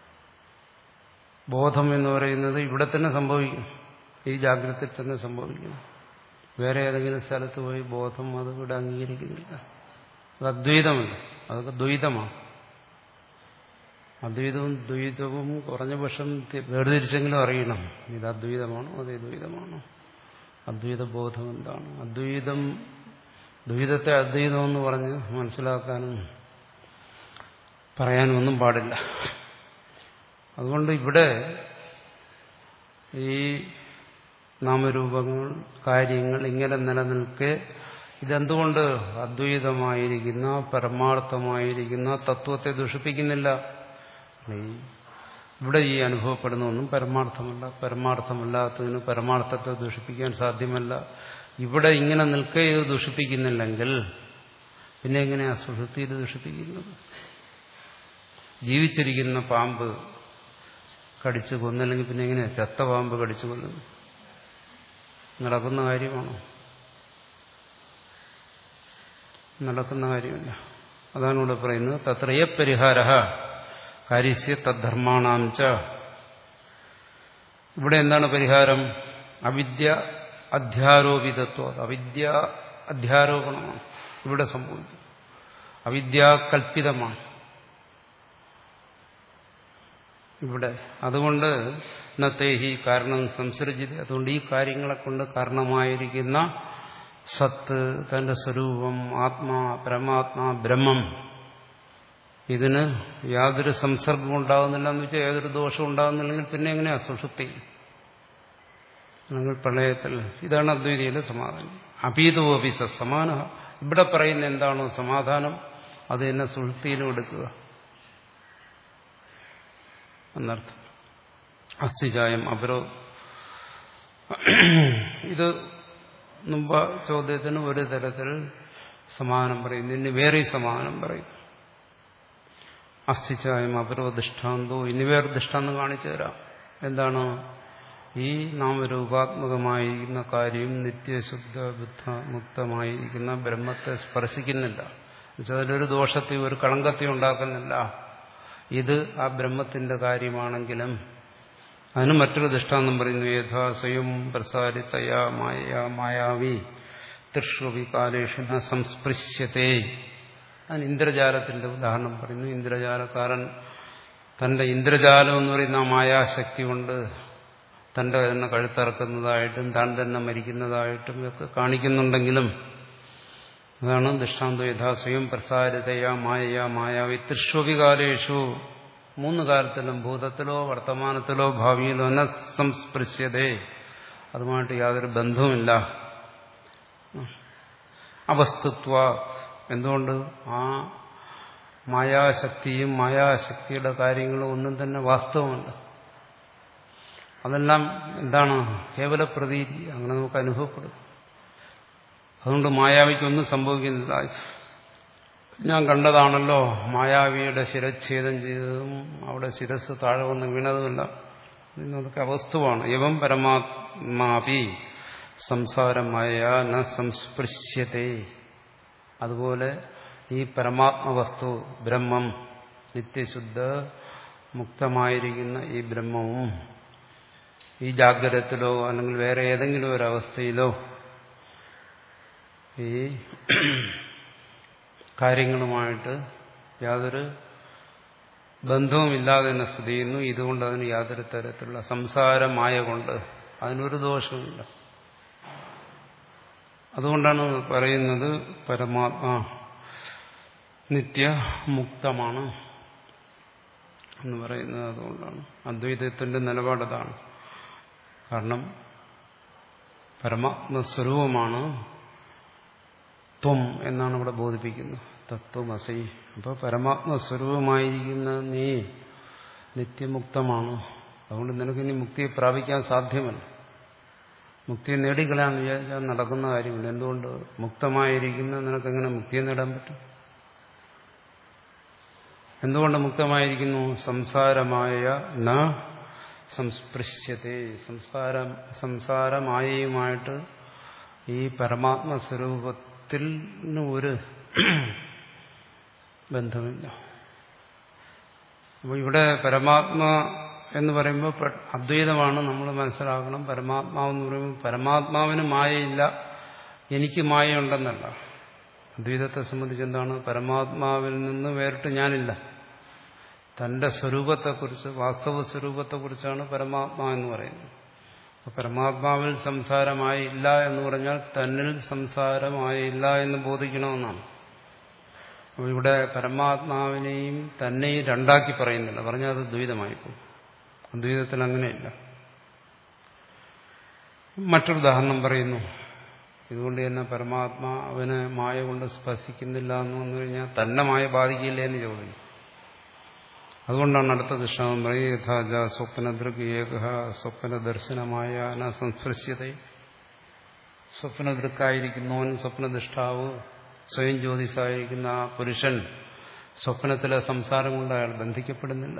ബോധം എന്ന് പറയുന്നത് ഇവിടെ തന്നെ സംഭവിക്കും. ഈ ജാഗ്രതയിൽ തന്നെ സംഭവിക്കും. വേറെ ഏതെങ്കിലും സ്ഥലത്ത് പോയി ബോധം അത് ഇവിടെ അംഗീകരിക്കുന്നില്ല. അത് അദ്വൈതമല്ല, അതൊക്കെ ദ്വൈതമാണ്. അദ്വൈതവും ദ്വൈതവും കുറഞ്ഞ പക്ഷം വേർതിരിച്ചെങ്കിലും അറിയണം. ഇത് അദ്വൈതമാണോ അതേ ദ്വൈതമാണോ? അദ്വൈത ബോധം എന്താണ്? അദ്വൈതം ദ്വൈതത്തെ അദ്വൈതമെന്ന് പറഞ്ഞ് മനസ്സിലാക്കാനും പറയാനും ഒന്നും പാടില്ല. അതുകൊണ്ട് ഇവിടെ ഈ നാമരൂപങ്ങൾ, കാര്യങ്ങൾ ഇങ്ങനെ നിലനിൽക്കെ ഇതെന്തുകൊണ്ട് അദ്വൈതമായിരിക്കുന്ന പരമാർത്ഥമായിരിക്കുന്ന തത്വത്തെ ദുഷിപ്പിക്കുന്നില്ല? ഇവിടെ ഈ അനുഭവപ്പെടുന്ന ഒന്നും പരമാർത്ഥമല്ല. പരമാർത്ഥമല്ലാത്തതിന് പരമാർത്ഥത്തെ ദുഷിപ്പിക്കാൻ സാധ്യമല്ല. ഇവിടെ ഇങ്ങനെ നിൽക്കെ ഇത് ദുഷിപ്പിക്കുന്നില്ലെങ്കിൽ പിന്നെ എങ്ങനെയാ സുഷുപ്തിയിൽ ദുഷിപ്പിക്കുന്നത്? ജീവിച്ചിരിക്കുന്ന പാമ്പ് കടിച്ചു കൊന്നല്ലെങ്കിൽ പിന്നെ എങ്ങനെയാ ചത്ത പാമ്പ് കടിച്ചു കൊല്ലുന്നു? നടക്കുന്ന കാര്യമാണോ? നടക്കുന്ന കാര്യമില്ല. അതാണ് ഇവിടെ പറയുന്നത്. തത്രയ പരിഹാര കാര്യസ്യ തദ്ധർമാണാം ച. ഇവിടെ എന്താണ് പരിഹാരം? അവിദ്യ അധ്യാരോപിതത്വം. അവിദ്യ അധ്യാരോപണമാണ് ഇവിടെ സംഭവിക്കും. അവിദ്യാകൽപിതമാണ് ഇവിടെ. അതുകൊണ്ട് നത്തേഹി കാരണം സംസർജിത. അതുകൊണ്ട് ഈ കാര്യങ്ങളെ കൊണ്ട് കാരണമായിരിക്കുന്ന സത്ത്, തന്റെ സ്വരൂപം, ആത്മാ, പരമാത്മാ, ബ്രഹ്മം, ഇതിന് യാതൊരു സംസർഗവും ഉണ്ടാകുന്നില്ല എന്ന് വെച്ചാൽ യാതൊരു ദോഷവും ഉണ്ടാകുന്നില്ലെങ്കിൽ പിന്നെ എങ്ങനെയാ സുഷുപ്തി അല്ലെങ്കിൽ പ്രളയത്തിൽ? ഇതാണ് അദ്വൈതിയുടെ സമാധാനം. അപീതോപി സമാന. ഇവിടെ പറയുന്ന എന്താണോ സമാധാനം അത് തന്നെ സുഷുപ്തിയിലും എടുക്കുക എന്നർത്ഥം. അസ്ഥിജായം അപരോ. ഇത് മുമ്പ് ചോദ്യത്തിന് ഒരു തരത്തിൽ സമാധാനം പറയുന്നു. ഇനി വേറെ സമാധാനം പറയും. അസ്ഥിജായം അപരോ ദൃഷ്ടാന്തോ. ഇനി വേറെ ദൃഷ്ടാന്തം കാണിച്ചു തരാം. എന്താണ്? ഈ നാമരൂപാത്മകമായിരിക്കുന്ന കാര്യം നിത്യശുദ്ധ ബുദ്ധ മുക്തമായിരിക്കുന്ന ബ്രഹ്മത്തെ സ്പർശിക്കുന്നില്ല. എന്നുവെച്ചാൽ അതിലൊരു ദോഷത്തെ ഒരു കളങ്കത്തെ ഉണ്ടാക്കുന്നില്ല. ഇത് ആ ബ്രഹ്മത്തിന്റെ കാര്യമാണെങ്കിലും അതിന് മറ്റൊരു ദൃഷ്ടാന്തം പറയുന്നു. യഥാ സ്വയം പ്രസാരിതയാ മായ മായാവി തൃഷ്വി കാലേഷു ന സംസ്പൃശ്യത്തെ. അതിന് ഇന്ദ്രജാലത്തിന്റെ ഉദാഹരണം പറയുന്നു. ഇന്ദ്രജാലക്കാരൻ തന്റെ ഇന്ദ്രജാലം എന്ന് പറയുന്ന ആ മായാശക്തി കൊണ്ട് തന്റെ തന്നെ കഴുത്തറക്കുന്നതായിട്ടും താൻ തന്നെ മരിക്കുന്നതായിട്ടും ഒക്കെ കാണിക്കുന്നുണ്ടെങ്കിലും അതാണ് ദൃഷ്ടാന്തം. യഥാ സ്വയം പ്രസാരിതയാ മായയാ മായാവി തൃഷ്വവികാലേഷു. മൂന്ന് കാലത്തിലും ഭൂതത്തിലോ വർത്തമാനത്തിലോ ഭാവിയിലോ ന സംസ്പൃശ്യതേ. അതുമായിട്ട് യാതൊരു ബന്ധവുമില്ല. അവസ്തുത്വ, എന്തുകൊണ്ട്? ആ മായാശക്തിയും മായാശക്തിയുടെ കാര്യങ്ങളും ഒന്നും തന്നെ വാസ്തവമല്ല. അതെല്ലാം എന്താണ്? കേവല പ്രതീതി. അങ്ങനെ നമുക്ക് അനുഭവപ്പെടും. അതുകൊണ്ട് മായാവിക്കൊന്നും സംഭവിക്കുന്നില്ല. ഞാൻ കണ്ടതാണല്ലോ മായാവിയുടെ ശിരച്ഛേദം ചെയ്തതും അവിടെ ശിരസ് താഴെ വന്ന് വീണതുമല്ല. ഇതൊക്കെ അവസ്തുവാണ്. എവം പരമാത്മാപി സംസാരമായ ന സംസ്പൃശ്യത്തെ. അതുപോലെ ഈ പരമാത്മവസ്തു ബ്രഹ്മം, നിത്യശുദ്ധ മുക്തമായിരിക്കുന്ന ഈ ബ്രഹ്മവും ഈ ജാഗ്രതത്തിലോ അല്ലെങ്കിൽ വേറെ ഏതെങ്കിലും ഒരവസ്ഥയിലോ ഈ കാര്യങ്ങളുമായിട്ട് യാതൊരു ബന്ധവുമില്ലാതെ തന്നെ സ്ഥിതി ചെയ്യുന്നു. ഇതുകൊണ്ട് അതിന് യാതൊരു തരത്തിലുള്ള സംസാരമായ കൊണ്ട് അതിനൊരു ദോഷമില്ല. അതുകൊണ്ടാണ് പറയുന്നത് പരമാത്മാ നിത്യമുക്തമാണ് എന്ന് പറയുന്നത്. അതുകൊണ്ടാണ് അദ്വൈതത്തിന്റെ നിലപാടതാണ്. കാരണം പരമാത്മസ്വരൂപമാണ് ത്വം എന്നാണ് ഇവിടെ ബോധിപ്പിക്കുന്നത്. തത്വമസി. അപ്പോൾ പരമാത്മസ്വരൂപമായിരിക്കുന്ന നീ നിത്യമുക്തമാണ്. അതുകൊണ്ട് നിനക്കിനി മുക്തിയെ പ്രാപിക്കാൻ സാധ്യമല്ല. മുക്തിയെ നേടിക്കളയാന്ന് വിചാരിച്ചാൽ നടക്കുന്ന കാര്യമില്ല. എന്തുകൊണ്ട്? മുക്തമായിരിക്കുന്ന നിനക്കെങ്ങനെ മുക്തിയെ നേടാൻ പറ്റും? എന്തുകൊണ്ട് മുക്തമായിരിക്കുന്നു? സംസാരമായ ന സംസ്പൃശ്യത്തെ. സംസ്കാരം സംസാരമായയുമായിട്ട് ഈ പരമാത്മസ്വരൂപത്തിൽ ഒരു ബന്ധമില്ല. അപ്പോൾ ഇവിടെ പരമാത്മ എന്ന് പറയുമ്പോൾ അദ്വൈതമാണ് നമ്മൾ മനസ്സിലാക്കണം. പരമാത്മാവെന്ന് പറയുമ്പോൾ പരമാത്മാവിന് മായയില്ല, എനിക്ക് മായയുണ്ടെന്നല്ല. അദ്വൈതത്തെ സംബന്ധിച്ച് എന്താണ്? പരമാത്മാവിൽ നിന്ന് വേറിട്ട് ഞാനില്ല. തന്റെ സ്വരൂപത്തെക്കുറിച്ച്, വാസ്തവ സ്വരൂപത്തെക്കുറിച്ചാണ് പരമാത്മാ എന്ന് പറയുന്നത്. പരമാത്മാവിൽ സംസാരമായില്ല എന്ന് പറഞ്ഞാൽ തന്നിൽ സംസാരമായില്ല എന്ന് ബോധിക്കണമെന്നാണ്. അപ്പോൾ ഇവിടെ പരമാത്മാവിനെയും തന്നെയും രണ്ടാക്കി പറയുന്നില്ല. പറഞ്ഞാൽ അത് ദ്വൈതമായിപ്പോകും. അദ്വൈതത്തിൽ അങ്ങനെയില്ല. മറ്റൊരു ഉദാഹരണം പറയുന്നു. ഇതുകൊണ്ട് തന്നെ പരമാത്മാവിനെ മായ കൊണ്ട് സ്പർശിക്കുന്നില്ല എന്ന് വന്നു കഴിഞ്ഞാൽ തന്നെ മായ ബാധിക്കില്ല എന്ന് ചോദിക്കും. അതുകൊണ്ടാണ് അടുത്ത ദൃഷ്ടാന്തം പറയും. യഥാജ സ്വപ്നദൃക് ഏക സ്വപ്ന ദർശനമായ ന സംസ്പൃശ്യത. സ്വപ്നദൃക്കായിരിക്കുന്നവൻ, സ്വപ്നദൃഷ്ടാവ്, സ്വയം ജ്യോതിസായിരിക്കുന്ന ആ പുരുഷൻ സ്വപ്നത്തിലെ സംസാരം കൊണ്ട് അയാൾ ബന്ധിക്കപ്പെടുന്നില്ല.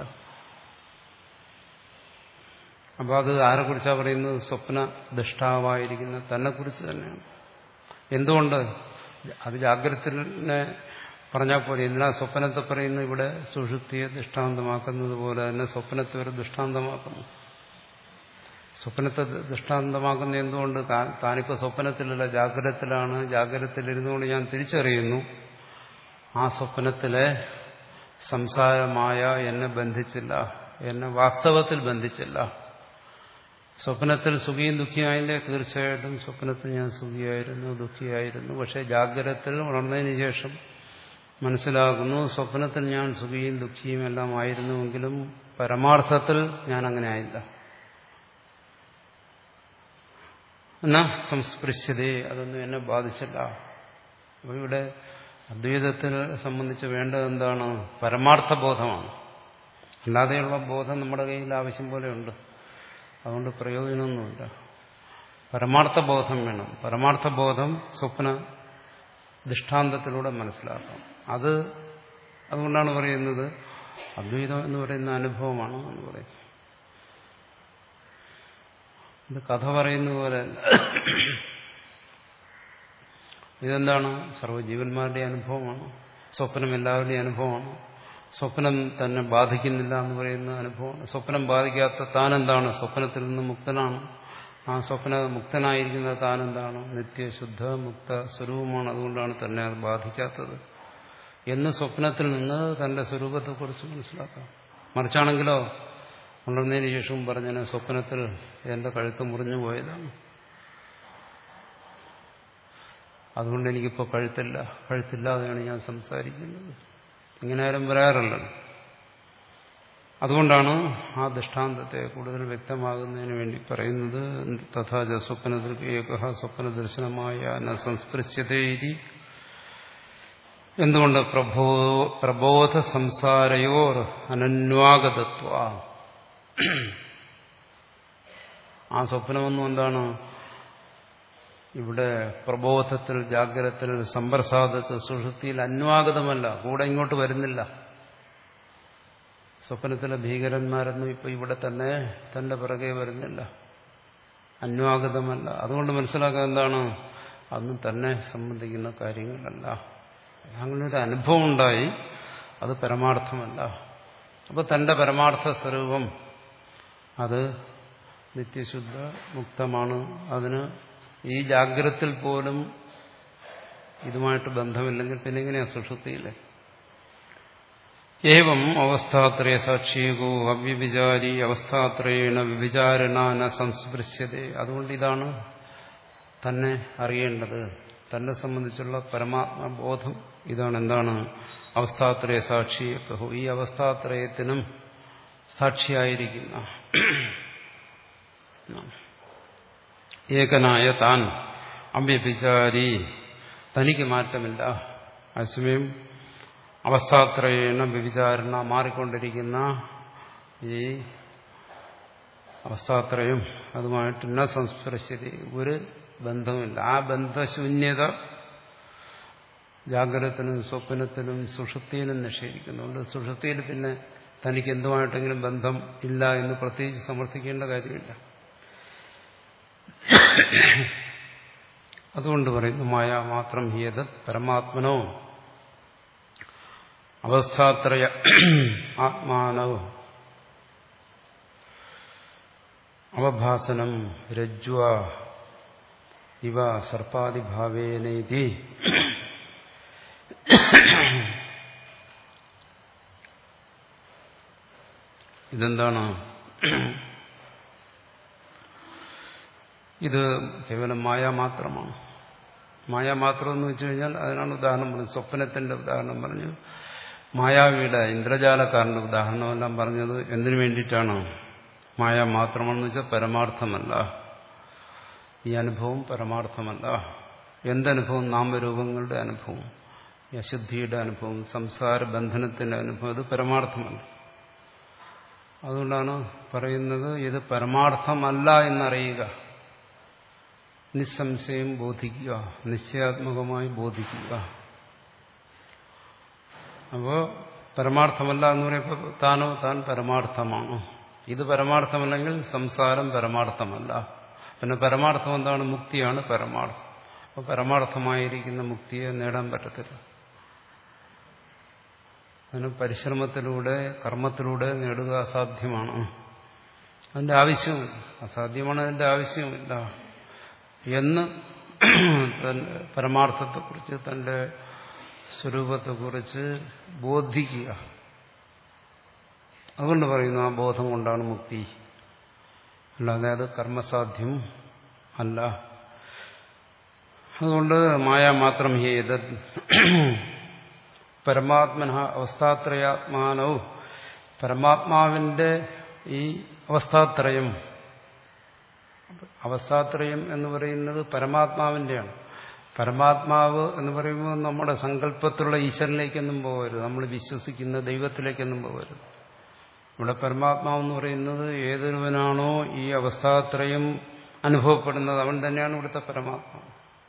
അപ്പോൾ അത് ആരെക്കുറിച്ചാണ് പറയുന്നത്? സ്വപ്നദൃഷ്ടാവായിരിക്കുന്ന തന്നെക്കുറിച്ച് തന്നെയാണ്. എന്തുകൊണ്ട്? അത് ജാഗ്രതത്തിനെ പറഞ്ഞാൽ പോലെ എല്ലാ സ്വപ്നത്തെ പറയുന്നു. ഇവിടെ സുഷുപ്തിയെ ദൃഷ്ടാന്തമാക്കുന്നത് പോലെ തന്നെ സ്വപ്നത്തെ ഒരു ദൃഷ്ടാന്തമാക്കുന്നു. സ്വപ്നത്തെ ദൃഷ്ടാന്തമാക്കുന്ന എന്തുകൊണ്ട്? താനിപ്പോൾ സ്വപ്നത്തിലല്ല, ജാഗ്രതത്തിലാണ്. ജാഗ്രതത്തിലിരുന്നുകൊണ്ട് ഞാൻ തിരിച്ചറിയുന്നു ആ സ്വപ്നത്തിലെ സംസാരമായ എന്നെ ബന്ധിച്ചില്ല, എന്നെ വാസ്തവത്തിൽ ബന്ധിച്ചില്ല. സ്വപ്നത്തിൽ സുഖിയും ദുഃഖിയായില്ലേ? തീർച്ചയായിട്ടും സ്വപ്നത്തിൽ ഞാൻ സുഖിയായിരുന്നു, ദുഃഖിയായിരുന്നു. പക്ഷെ ജാഗ്രതത്തിൽ ഉണർന്നതിന് ശേഷം മനസ്സിലാക്കുന്നു സ്വപ്നത്തിൽ ഞാൻ സുഖിയും ദുഃഖിയും എല്ലാം ആയിരുന്നുവെങ്കിലും പരമാർത്ഥത്തിൽ ഞാൻ അങ്ങനെ ആയില്ല. എന്നാ സംസ്പൃശ്യതേ, അതൊന്നും എന്നെ ബാധിച്ചില്ല. അപ്പോൾ ഇവിടെ അദ്വൈതത്തെ സംബന്ധിച്ച് വേണ്ടത് എന്താണ്? പരമാർത്ഥ ബോധമാണ്. അല്ലാതെയുള്ള ബോധം നമ്മുടെ കയ്യിൽ ആവശ്യം പോലെ ഉണ്ട്. അതുകൊണ്ട് പ്രയോജനമൊന്നുമില്ല. പരമാർത്ഥ ബോധം വേണം. പരമാർത്ഥ ബോധം സ്വപ്ന ദൃഷ്ടാന്തത്തിലൂടെ മനസ്സിലാക്കാം. അത് അതുകൊണ്ടാണ് പറയുന്നത് അദ്വൈതം എന്ന് പറയുന്ന അനുഭവമാണ് എന്ന് പറയും. ഇത് കഥ പറയുന്ന പോലെ ഇതെന്താണ്? സർവ്വജീവന്മാരുടെ അനുഭവമാണ്. സ്വപ്നം എല്ലാവരുടെയും അനുഭവമാണ്. സ്വപ്നം തന്നെ ബാധിക്കുന്നില്ല എന്ന് പറയുന്ന അനുഭവമാണ്. സ്വപ്നം ബാധിക്കാത്ത താനെന്താണ്? സ്വപ്നത്തിൽ നിന്ന് മുക്തനാണ്. ആ സ്വപ്ന മുക്തനായിരിക്കുന്ന താനെന്താണ്? നിത്യശുദ്ധ മുക്ത സ്വരൂപമാണ്. അതുകൊണ്ടാണ് തന്നെ അത് ബാധിക്കാത്തത് എന്ന് സ്വപ്നത്തിൽ നിന്ന് തന്റെ സ്വരൂപത്തെക്കുറിച്ച് മനസ്സിലാക്കാം. മറിച്ചാണെങ്കിലോ ഉണർന്നതിന് ശേഷവും പറഞ്ഞതിന് സ്വപ്നത്തിൽ എന്റെ കഴുത്ത് മുറിഞ്ഞു പോയതാണ്, അതുകൊണ്ട് എനിക്കിപ്പോൾ കഴുത്തില്ല, കഴുത്തില്ലാതെയാണ് ഞാൻ സംസാരിക്കുന്നത്. ഇങ്ങനെ ആരും പറയാറില്ലല്ലോ. അതുകൊണ്ടാണ് ആ ദൃഷ്ടാന്തത്തെ കൂടുതൽ വ്യക്തമാകുന്നതിന് വേണ്ടി പറയുന്നത് തഥാച സ്വപ്നദൃകേക സ്വപ്ന ദർശനമായ ന സംസ്പൃശ്യതേരി. എന്തുകൊണ്ട്? പ്രബോ പ്രബോധ സംസാരയോർ അനന്വാഗതത്വ. ആ സ്വപ്നമൊന്നും എന്താണ്? ഇവിടെ പ്രബോധത്തിൽ, ജാഗ്രതത്തിൽ, സമ്പ്രസാദത്തിൽ, സുഷുപ്തിയിൽ അന്വാഗതമല്ല, കൂടെ ഇങ്ങോട്ട് വരുന്നില്ല. സ്വപ്നത്തിലെ ഭീകരന്മാരൊന്നും ഇപ്പൊ ഇവിടെ തന്നെ തന്റെ പിറകെ വരുന്നില്ല, അന്വാഗതമല്ല. അതുകൊണ്ട് മനസ്സിലാക്കാൻ എന്താണ്? അതൊന്നും തന്നെ സംബന്ധിക്കുന്ന കാര്യങ്ങളല്ല. അങ്ങനൊരു അനുഭവം ഉണ്ടായി, അത് പരമാർത്ഥമല്ല. അപ്പൊ തന്റെ പരമാർത്ഥ സ്വരൂപം അത് നിത്യശുദ്ധ മുക്തമാണ്. അതിന് ഈ ജാഗ്രതത്തിൽ പോലും ഇതുമായിട്ട് ബന്ധമില്ലെങ്കിൽ പിന്നെ എങ്ങനെയാ സുഷുപ്തിയിലെ? ഏവം അവസ്ഥാത്രയ സാക്ഷികോ അവ്യഭിചാരി അവസ്ഥാത്രയേണ വ്യഭിചാരണ ന സംസ്പൃശ്യതേ. അതുകൊണ്ട് ഇതാണ് തന്നെ അറിയേണ്ടത്, തന്നെ സംബന്ധിച്ചുള്ള പരമാത്മബോധം ഇതാണ്. എന്താണ്? അവസ്ഥാത്രയ സാക്ഷി. ഈ അവസ്ഥാത്രയത്തിനും സാക്ഷിയായിരിക്കുന്ന ഏകനായ താൻ അവ്യഭിചാരി, തനിക്ക് മാറ്റമില്ല. അസ്മയം അവസ്ഥാത്രയേണ വ്യഭിചാരണ, മാറിക്കൊണ്ടിരിക്കുന്ന ഈ അവസ്ഥാത്രയം അതുമായിട്ട് ന സംസ്പർശ്യത, ഒരു ബന്ധമില്ല. ആ ബന്ധശൂന്യത ജാഗ്രതത്തിനും സ്വപ്നത്തിനും സുഷുപ്തിയിലും നിഷേധിക്കുന്നുണ്ട്. സുഷുപ്തിയിൽ പിന്നെ തനിക്ക് എന്തുമായിട്ടെങ്കിലും ബന്ധം ഇല്ല എന്ന് പ്രത്യേകിച്ച് സമർത്ഥിക്കേണ്ട കാര്യമില്ല. അതുകൊണ്ട് പറയുന്നു മായ മാത്രം ഹിയത് പരമാത്മനോ അവസ്ഥാത്രയ ആത്മാനോ അവഭാസനം രജ്വ ഇവ സർപ്പാദിഭാവേനേതി. ഇതെന്താണ്? ഇത് കേവലം മായ മാത്രമാണ്. മായ മാത്രം എന്ന് വെച്ചു കഴിഞ്ഞാൽ അതിനാണ് ഉദാഹരണം പറഞ്ഞത്. സ്വപ്നത്തിന്റെ ഉദാഹരണം പറഞ്ഞു, മായാവിയുടെ ഇന്ദ്രജാലക്കാരന്റെ ഉദാഹരണമെല്ലാം പറഞ്ഞത് എന്തിനു വേണ്ടിയിട്ടാണ്? മായ മാത്രമാണെന്ന് വെച്ചാൽ പരമാർത്ഥമല്ല, ഈ അനുഭവം പരമാർത്ഥമല്ല. എന്തനുഭവം? നാമരൂപങ്ങളുടെ അനുഭവം, അശുദ്ധിയുടെ അനുഭവം, സംസാര ബന്ധനത്തിന്റെ അനുഭവം, ഇത് പരമാർത്ഥമല്ല. അതുകൊണ്ടാണ് പറയുന്നത് ഇത് പരമാർത്ഥമല്ല എന്നറിയുക, നിസ്സംശയം ബോധിക്കുക, നിശ്ചയാത്മകമായി ബോധിക്കുക. അപ്പോൾ പരമാർത്ഥമല്ല എന്ന് പറയുമ്പോൾ താനോ താൻ പരമാർത്ഥമാണോ? ഇത് പരമാർത്ഥമല്ലെങ്കിൽ സംസാരം പരമാർത്ഥമല്ല. പിന്നെ പരമാർത്ഥം എന്താണ്? മുക്തിയാണ് പരമാർത്ഥം. അപ്പോൾ പരമാർത്ഥമായിരിക്കുന്ന മുക്തിയെ നേടാൻ പറ്റത്തില്ല. അതിന് പരിശ്രമത്തിലൂടെ, കർമ്മത്തിലൂടെ നേടുക അസാധ്യമാണ്. അതിന്റെ ആവശ്യമില്ല, അസാധ്യമാണ്, അതിന്റെ ആവശ്യമില്ല എന്ന് പരമാർത്ഥത്തെക്കുറിച്ച്, തന്റെ സ്വരൂപത്തെക്കുറിച്ച് ബോധിക്കുക. അതുകൊണ്ട് പറയുന്നു ആ ബോധം കൊണ്ടാണ് മുക്തി, അല്ലാതെ അത് കർമ്മസാധ്യം അല്ല. അതുകൊണ്ട് മായ മാത്രം ഹി ഏതത് പരമാത്മന അവസ്ഥാത്രയാത്മാനോ, പരമാത്മാവിന്റെ ഈ അവസ്ഥാത്രയം, അവസ്ഥാത്രയം എന്ന് പറയുന്നത് പരമാത്മാവിന്റെയാണ്. പരമാത്മാവ് എന്ന് പറയുമ്പോൾ നമ്മുടെ സങ്കല്പത്തിലുള്ള ഈശ്വരനിലേക്കൊന്നും പോകരുത്, നമ്മൾ വിശ്വസിക്കുന്ന ദൈവത്തിലേക്കൊന്നും പോകരുത്. ഇവിടെ പരമാത്മാവ് എന്ന് പറയുന്നത് ഏതൊരുവനാണോ ഈ അവസ്ഥാത്രയം അനുഭവപ്പെടുന്നത് അവൻ തന്നെയാണ് ഇവിടുത്തെ പരമാത്മാവ്.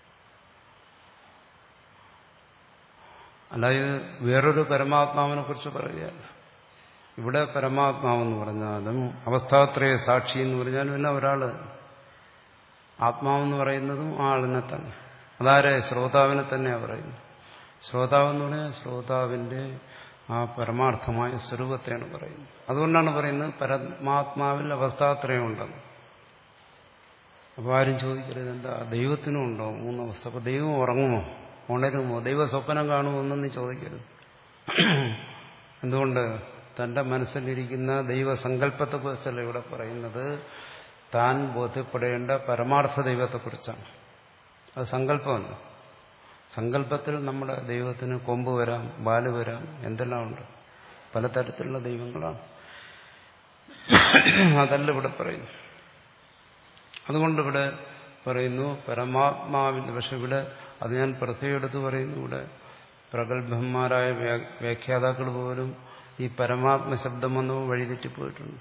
അതായത് വേറൊരു പരമാത്മാവിനെ കുറിച്ച് പറയുകയല്ല. ഇവിടെ പരമാത്മാവെന്ന് പറഞ്ഞാലും അവസ്ഥാത്രയ സാക്ഷി എന്ന് പറഞ്ഞാലും പിന്നെ ഒരാള് ആത്മാവെന്ന് പറയുന്നതും ആ ആളിനെ തന്നെ. അതാരെ? ശ്രോതാവിനെ തന്നെയാണ് പറയുന്നത്. ശ്രോതാവെന്ന് പറഞ്ഞാൽ ശ്രോതാവിന്റെ ആ പരമാർത്ഥമായ സ്വരൂപത്തെയാണ് പറയുന്നത്. അതുകൊണ്ടാണ് പറയുന്നത് പരമാത്മാവിൽ അവസ്ഥാത്രയമുണ്ടെന്ന്. അപ്പോൾ ആരും ചോദിക്കരുത് എന്താ ദൈവത്തിനും ഉണ്ടോ മൂന്നവസ്ഥ? അപ്പോൾ ദൈവം ഉറങ്ങുമോ, ഉണരുമോ, ദൈവ സ്വപ്നം കാണുമോ എന്നൊന്നും ചോദിക്കരുത്. എന്തുകൊണ്ട്? തന്റെ മനസ്സിലിരിക്കുന്ന ദൈവസങ്കല്പത്തെക്കുറിച്ചല്ല ഇവിടെ പറയുന്നത്, താൻ ബോധ്യപ്പെടേണ്ട പരമാർത്ഥ ദൈവത്തെക്കുറിച്ചാണ്. അത് സങ്കല്പമല്ല. സങ്കല്പത്തിൽ നമ്മുടെ ദൈവത്തിന് കൊമ്പ് വരാം, വാല് വരാം, എന്തെല്ലാം ഉണ്ട്, പലതരത്തിലുള്ള ദൈവങ്ങളാണ്. അതല്ല ഇവിടെ പറയുന്നു. അതുകൊണ്ട് ഇവിടെ പറയുന്നു പരമാത്മാവിന്റെ. പക്ഷെ ഇവിടെ അത് ഞാൻ പ്രത്യേകം എടുത്ത് പറയുന്നു, ഇവിടെ പ്രഗത്ഭന്മാരായ വ്യാഖ്യാതാക്കൾ പോലും ഈ പരമാത്മ ശബ്ദം വന്നു വഴിതെറ്റിപ്പോയിട്ടുണ്ട്.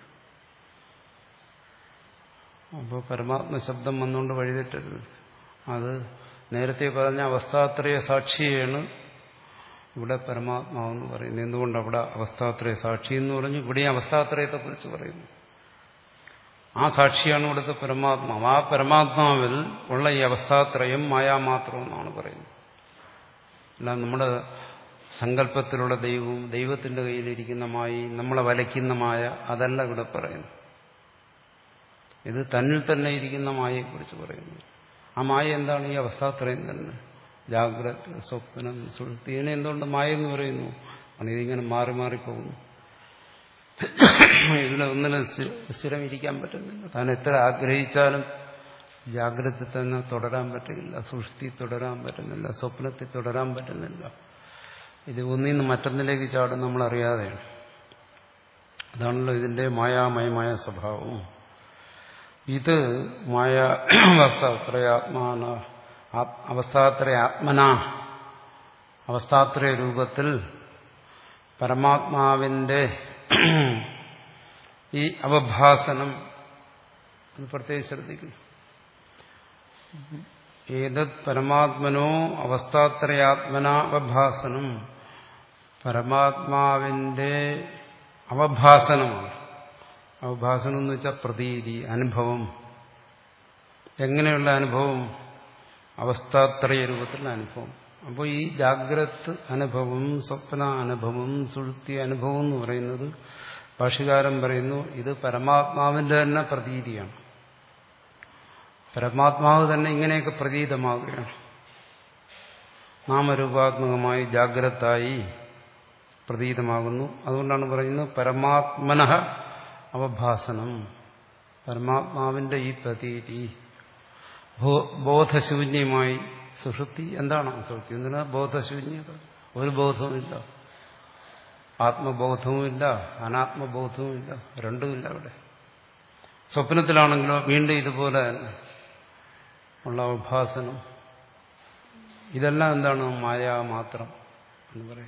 അപ്പോൾ പരമാത്മ ശബ്ദം വന്നുകൊണ്ട് വഴിതെറ്റരുത്. അത് നേരത്തെ പറഞ്ഞ അവസ്ഥാത്രയ സാക്ഷിയാണ് ഇവിടെ പരമാത്മാവെന്ന് പറയുന്നത്. എന്തുകൊണ്ട് അവിടെ അവസ്ഥാത്രയ സാക്ഷി എന്ന് പറഞ്ഞു? ഇവിടെ അവസ്ഥാത്രയത്തെ കുറിച്ച് പറയുന്നു. ആ സാക്ഷിയാണ് ഇവിടുത്തെ പരമാത്മാവ്. ആ പരമാത്മാവിൽ ഉള്ള ഈ അവസ്ഥാത്രയം മായാമാത്രം എന്നാണ് പറയുന്നത്. അല്ല നമ്മുടെ സങ്കല്പത്തിലുള്ള ദൈവവും ദൈവത്തിന്റെ കയ്യിലിരിക്കുന്ന മായി, നമ്മളെ വലയ്ക്കുന്ന മായ, അതല്ല ഇവിടെ പറയുന്നു. ഇത് തന്നിൽ തന്നെ ഇരിക്കുന്ന മായയെക്കുറിച്ച് പറയുന്നു. ആ മായ എന്താണ്? ഈ അവസ്ഥാത്രയം തന്നെ. ജാഗ്രത, സ്വപ്നം, സുഷുപ്തി, ഇതിനെ എന്തുകൊണ്ട് മായ എന്ന് പറയുന്നു? കാരണം ഇതിങ്ങനെ മാറി മാറിപ്പോകുന്നു. ഇതിലൊന്നിനും സ്ഥിരം ഇരിക്കാൻ പറ്റുന്നില്ല. താൻ എത്ര ആഗ്രഹിച്ചാലും ജാഗ്രത തന്നെ തുടരാൻ പറ്റില്ല, സുഷുപ്തി തുടരാൻ പറ്റുന്നില്ല, സ്വപ്നത്തിൽ തുടരാൻ പറ്റുന്നില്ല. ഇത് ഒന്നിൽ നിന്ന് മറ്റൊന്നിലേക്ക് ചാടും നമ്മളറിയാതെയാണ്. അതാണല്ലോ ഇതിന്റെ മായാമയമായ സ്വഭാവം. ഇത് മായ അവസ്ഥാത്രയാത്മാന അവസ്ഥാത്രയ ആത്മന അവസ്ഥാത്രയ രൂപത്തിൽ പരമാത്മാവിന്റെ ഈ അവഭാസനം പ്രത്യേകിച്ച് ശ്രദ്ധിക്കുന്നു. ഏതത് പരമാത്മനോ അവസ്ഥാത്രയാത്മന അവഭാസനം, പരമാത്മാവിന്റെ അവഭാസനമാണ്. അവഭാസനം എന്ന് വെച്ചാൽ പ്രതീതി, അനുഭവം. എങ്ങനെയുള്ള അനുഭവം? അവസ്ഥാത്രയ രൂപത്തിലുള്ള അനുഭവം. അപ്പോൾ ഈ ജാഗ്രത് അനുഭവം, സ്വപ്ന അനുഭവം, സുഷുപ്തി അനുഭവം എന്ന് പറയുന്നത് ഭാഷ്യകാരൻ പറയുന്നു ഇത് പരമാത്മാവിന്റെ തന്നെ പ്രതീതിയാണ്. പരമാത്മാവ് തന്നെ ഇങ്ങനെയൊക്കെ പ്രതീതമാകുകയാണ്. നാമരൂപാത്മകമായി ജാഗ്രതായി പ്രതീതമാകുന്നു. അതുകൊണ്ടാണ് പറയുന്നത് പരമാത്മനഃ അവഭാസനം. പരമാത്മാവിന്റെ ഈ പ്രതീതി ബോധശൂന്യമായി. സുഷുപ്തി എന്താണ്? സുഷുപ്തി എന്തിനാ? ബോധശൂന്യത. ഒരു ബോധവുമില്ല, ആത്മബോധവുമില്ല, അനാത്മബോധവുമില്ല, രണ്ടുമില്ല അവിടെ. സ്വപ്നത്തിലാണെങ്കിലോ വീണ്ടും ഇതുപോലെ തന്നെ ഉള്ള അവഭാസനം. ഇതെല്ലാം എന്താണ്? മായ മാത്രം എന്ന് പറയും.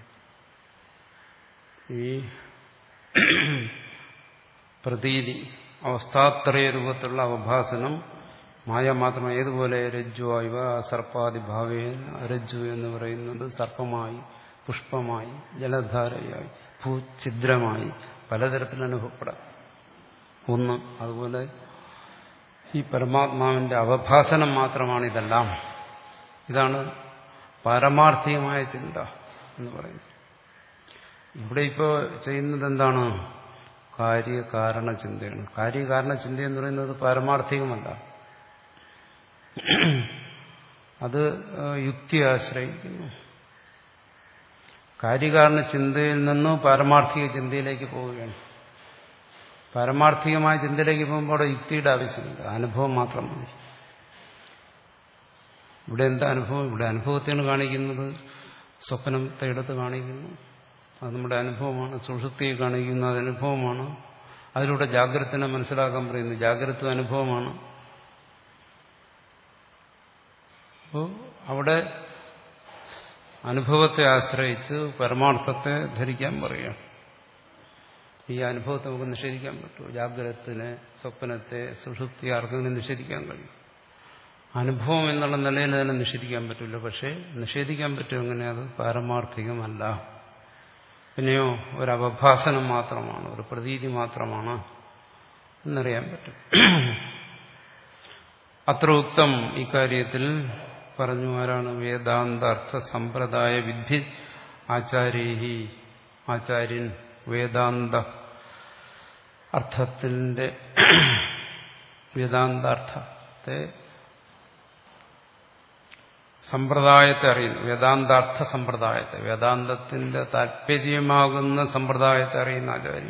ഈ പ്രതീതി അവസ്ഥാത്രയ രൂപത്തിലുള്ള അവഭാസനം മായ മാത്രം. ഏതുപോലെ? രജ്ജുവായവ സർപ്പാദിഭാവേ. രജ്ജു എന്ന് പറയുന്നത് സർപ്പമായി, പുഷ്പമായി, ജലധാരയായി, ഭൂഛിദ്രമായി പലതരത്തിൽ അനുഭവപ്പെടാം. ഒന്ന് അതുപോലെ ഈ പരമാത്മാവിന്റെ അവഭാസനം മാത്രമാണ് ഇതെല്ലാം. ഇതാണ് പാരമാർത്ഥികമായ ചിന്ത എന്ന് പറയുന്നത്. ഇവിടെ ഇപ്പോൾ ചെയ്യുന്നത് എന്താണ്? കാര്യകാരണ ചിന്തയാണ്. കാര്യകാരണ ചിന്ത എന്ന് പറയുന്നത് പാരമാർത്ഥികമല്ല. അത് യുക്തി ആശ്രയിക്കുന്നു. കാര്യകാരണ ചിന്തയിൽ നിന്ന് പാരമാർത്ഥിക ചിന്തയിലേക്ക് പോവുകയാണ്. പാരമാർത്ഥികമായ ചിന്തയിലേക്ക് പോകുമ്പോൾ അവിടെ യുക്തിയുടെ ആവശ്യമില്ല, അനുഭവം മാത്രം മതി. ഇവിടെ എന്താ അനുഭവം? ഇവിടെ അനുഭവത്തെയാണ് കാണിക്കുന്നത്. സ്വപ്നത്തെ എടുത്ത് കാണിക്കുന്നു, അത് നമ്മുടെ അനുഭവമാണ്. സുഷുപ്തിയെ കാണിക്കുന്നു, അത് അനുഭവമാണ്. അതിലൂടെ ജാഗ്രതനെ മനസ്സിലാക്കാൻ പറയുന്നു, ജാഗ്രത അനുഭവമാണ്. അപ്പോൾ അവിടെ അനുഭവത്തെ ആശ്രയിച്ച് പരമാർത്ഥത്തെ ധരിക്കാൻ പറയുകയാണ്. ഈ അനുഭവത്തെ നമുക്ക് നിഷേധിക്കാൻ പറ്റുമോ? ജാഗ്രതത്തിനെ, സ്വപ്നത്തെ, സുഷുപ്തി ആർക്കെങ്കിലും നിഷേധിക്കാൻ കഴിയും? അനുഭവം എന്നുള്ള നിലയിൽ തന്നെ നിഷേധിക്കാൻ പറ്റില്ല. പക്ഷേ നിഷേധിക്കാൻ പറ്റും എങ്ങനെ? അത് പാരമാർത്ഥികമല്ല. പിന്നെയോ ഒരവഭാസനം മാത്രമാണ്, ഒരു പ്രതീതി മാത്രമാണ് എന്നറിയാൻ പറ്റും. അത്ര ഉക്തം ഇക്കാര്യത്തിൽ പറഞ്ഞു. ആരാണ്? വേദാന്ത അർത്ഥ സമ്പ്രദായ വിദ്ധി ആചാര്യേഹി. ആചാര്യൻ വേദാന്ത അർത്ഥത്തിന്റെ വേദാന്താർത്ഥത്തെ സമ്പ്രദായത്തെ അറിയുന്നു. വേദാന്താർത്ഥ സമ്പ്രദായത്തെ, വേദാന്തത്തിന്റെ താല്പര്യമാകുന്ന സമ്പ്രദായത്തെ അറിയുന്ന ആചാര്യൻ.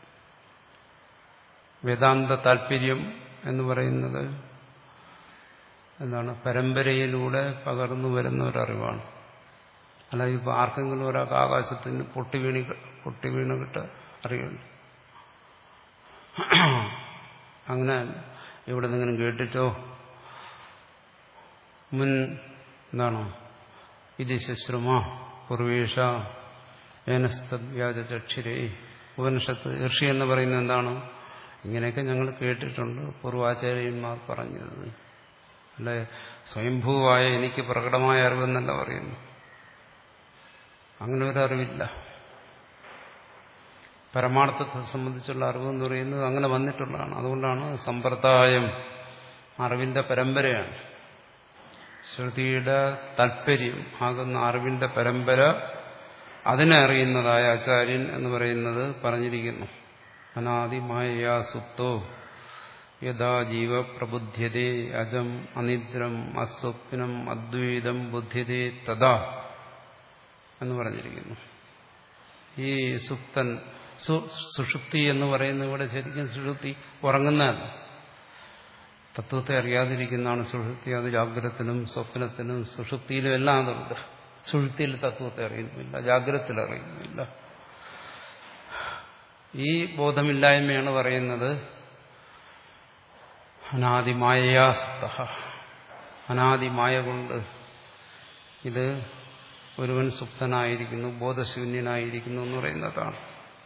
വേദാന്ത താല്പര്യം എന്ന് പറയുന്നത് എന്താണ്? പരമ്പരയിലൂടെ പകർന്നു വരുന്ന ഒരറിവാണ്. അല്ലാതെ ഇപ്പോൾ ആർക്കെങ്കിലും ഒരാൾക്ക് ആകാശത്തിന് പൊട്ടി വീണി പൊട്ടി വീണ് കിട്ട അറിയുന്നു. അങ്ങനെ ഇവിടെ നിന്നെങ്കിലും കേട്ടിട്ടോ മുൻ എന്താണോ ഇത് ശശ്രുമ പൂർവേഷ ഏനസ്തവ്യാജക്ഷരേ ഉപനിഷത്ത് ഋഷി എന്ന് പറയുന്നത് എന്താണ്? ഇങ്ങനെയൊക്കെ ഞങ്ങൾ കേട്ടിട്ടുണ്ട്, പൂർവാചാര്യന്മാർ പറഞ്ഞത്. അല്ലെ സ്വയംഭൂവായ എനിക്ക് പ്രകടമായ അറിവെന്നല്ല പറയുന്നു. അങ്ങനെ ഒരു അറിവില്ല. പരമാർത്ഥത്തെ സംബന്ധിച്ചുള്ള അറിവെന്ന് പറയുന്നത് അങ്ങനെ വന്നിട്ടുള്ളതാണ്. അതുകൊണ്ടാണ് സമ്പ്രദായം അറിവിന്റെ പരമ്പരയാണ്. ശ്രുതിയുടെ താല്പര്യം ആകുന്ന അറിവിന്റെ പരമ്പര, അതിനെ അറിയുന്നതായ ആചാര്യൻ എന്ന് പറയുന്നത് പറഞ്ഞിരിക്കുന്നു. അനാദിമായയാ സുപ്തോ യഥാ ജീവ പ്രബുദ്ധ്യതേ അജം അനിദ്രം അസ്വപ്നം അദ്വൈതം ബുദ്ധ്യതേ തഥാ എന്ന് പറഞ്ഞിരിക്കുന്നു. ഈ സുപ്തൻ സുഷുപ്തി എന്ന് പറയുന്നത് ഇവിടെ ശരിക്കും സുഷുപ്തി ഉറങ്ങുന്നതല്ല. തത്വത്തെ അറിയാതിരിക്കുന്നതാണ് സുഷുപ്തി. അത് ജാഗ്രതത്തിനും സ്വപ്നത്തിനും സുഷുപ്തിയിലും എല്ലാം അതുണ്ട്. സുഷുപ്തിയിൽ തത്വത്തെ അറിയുന്നില്ല, ജാഗ്രതത്തിൽ അറിയുന്നില്ല. ഈ ബോധമില്ലായ്മയാണ് പറയുന്നത് അനാദിമായയാ സുപ്ത. അനാദിമായ കൊണ്ട് ഇത് ഒരുവൻ സുപ്തനായിരിക്കുന്നു, ബോധശൂന്യനായിരിക്കുന്നു എന്ന് പറയുന്നതാണ്.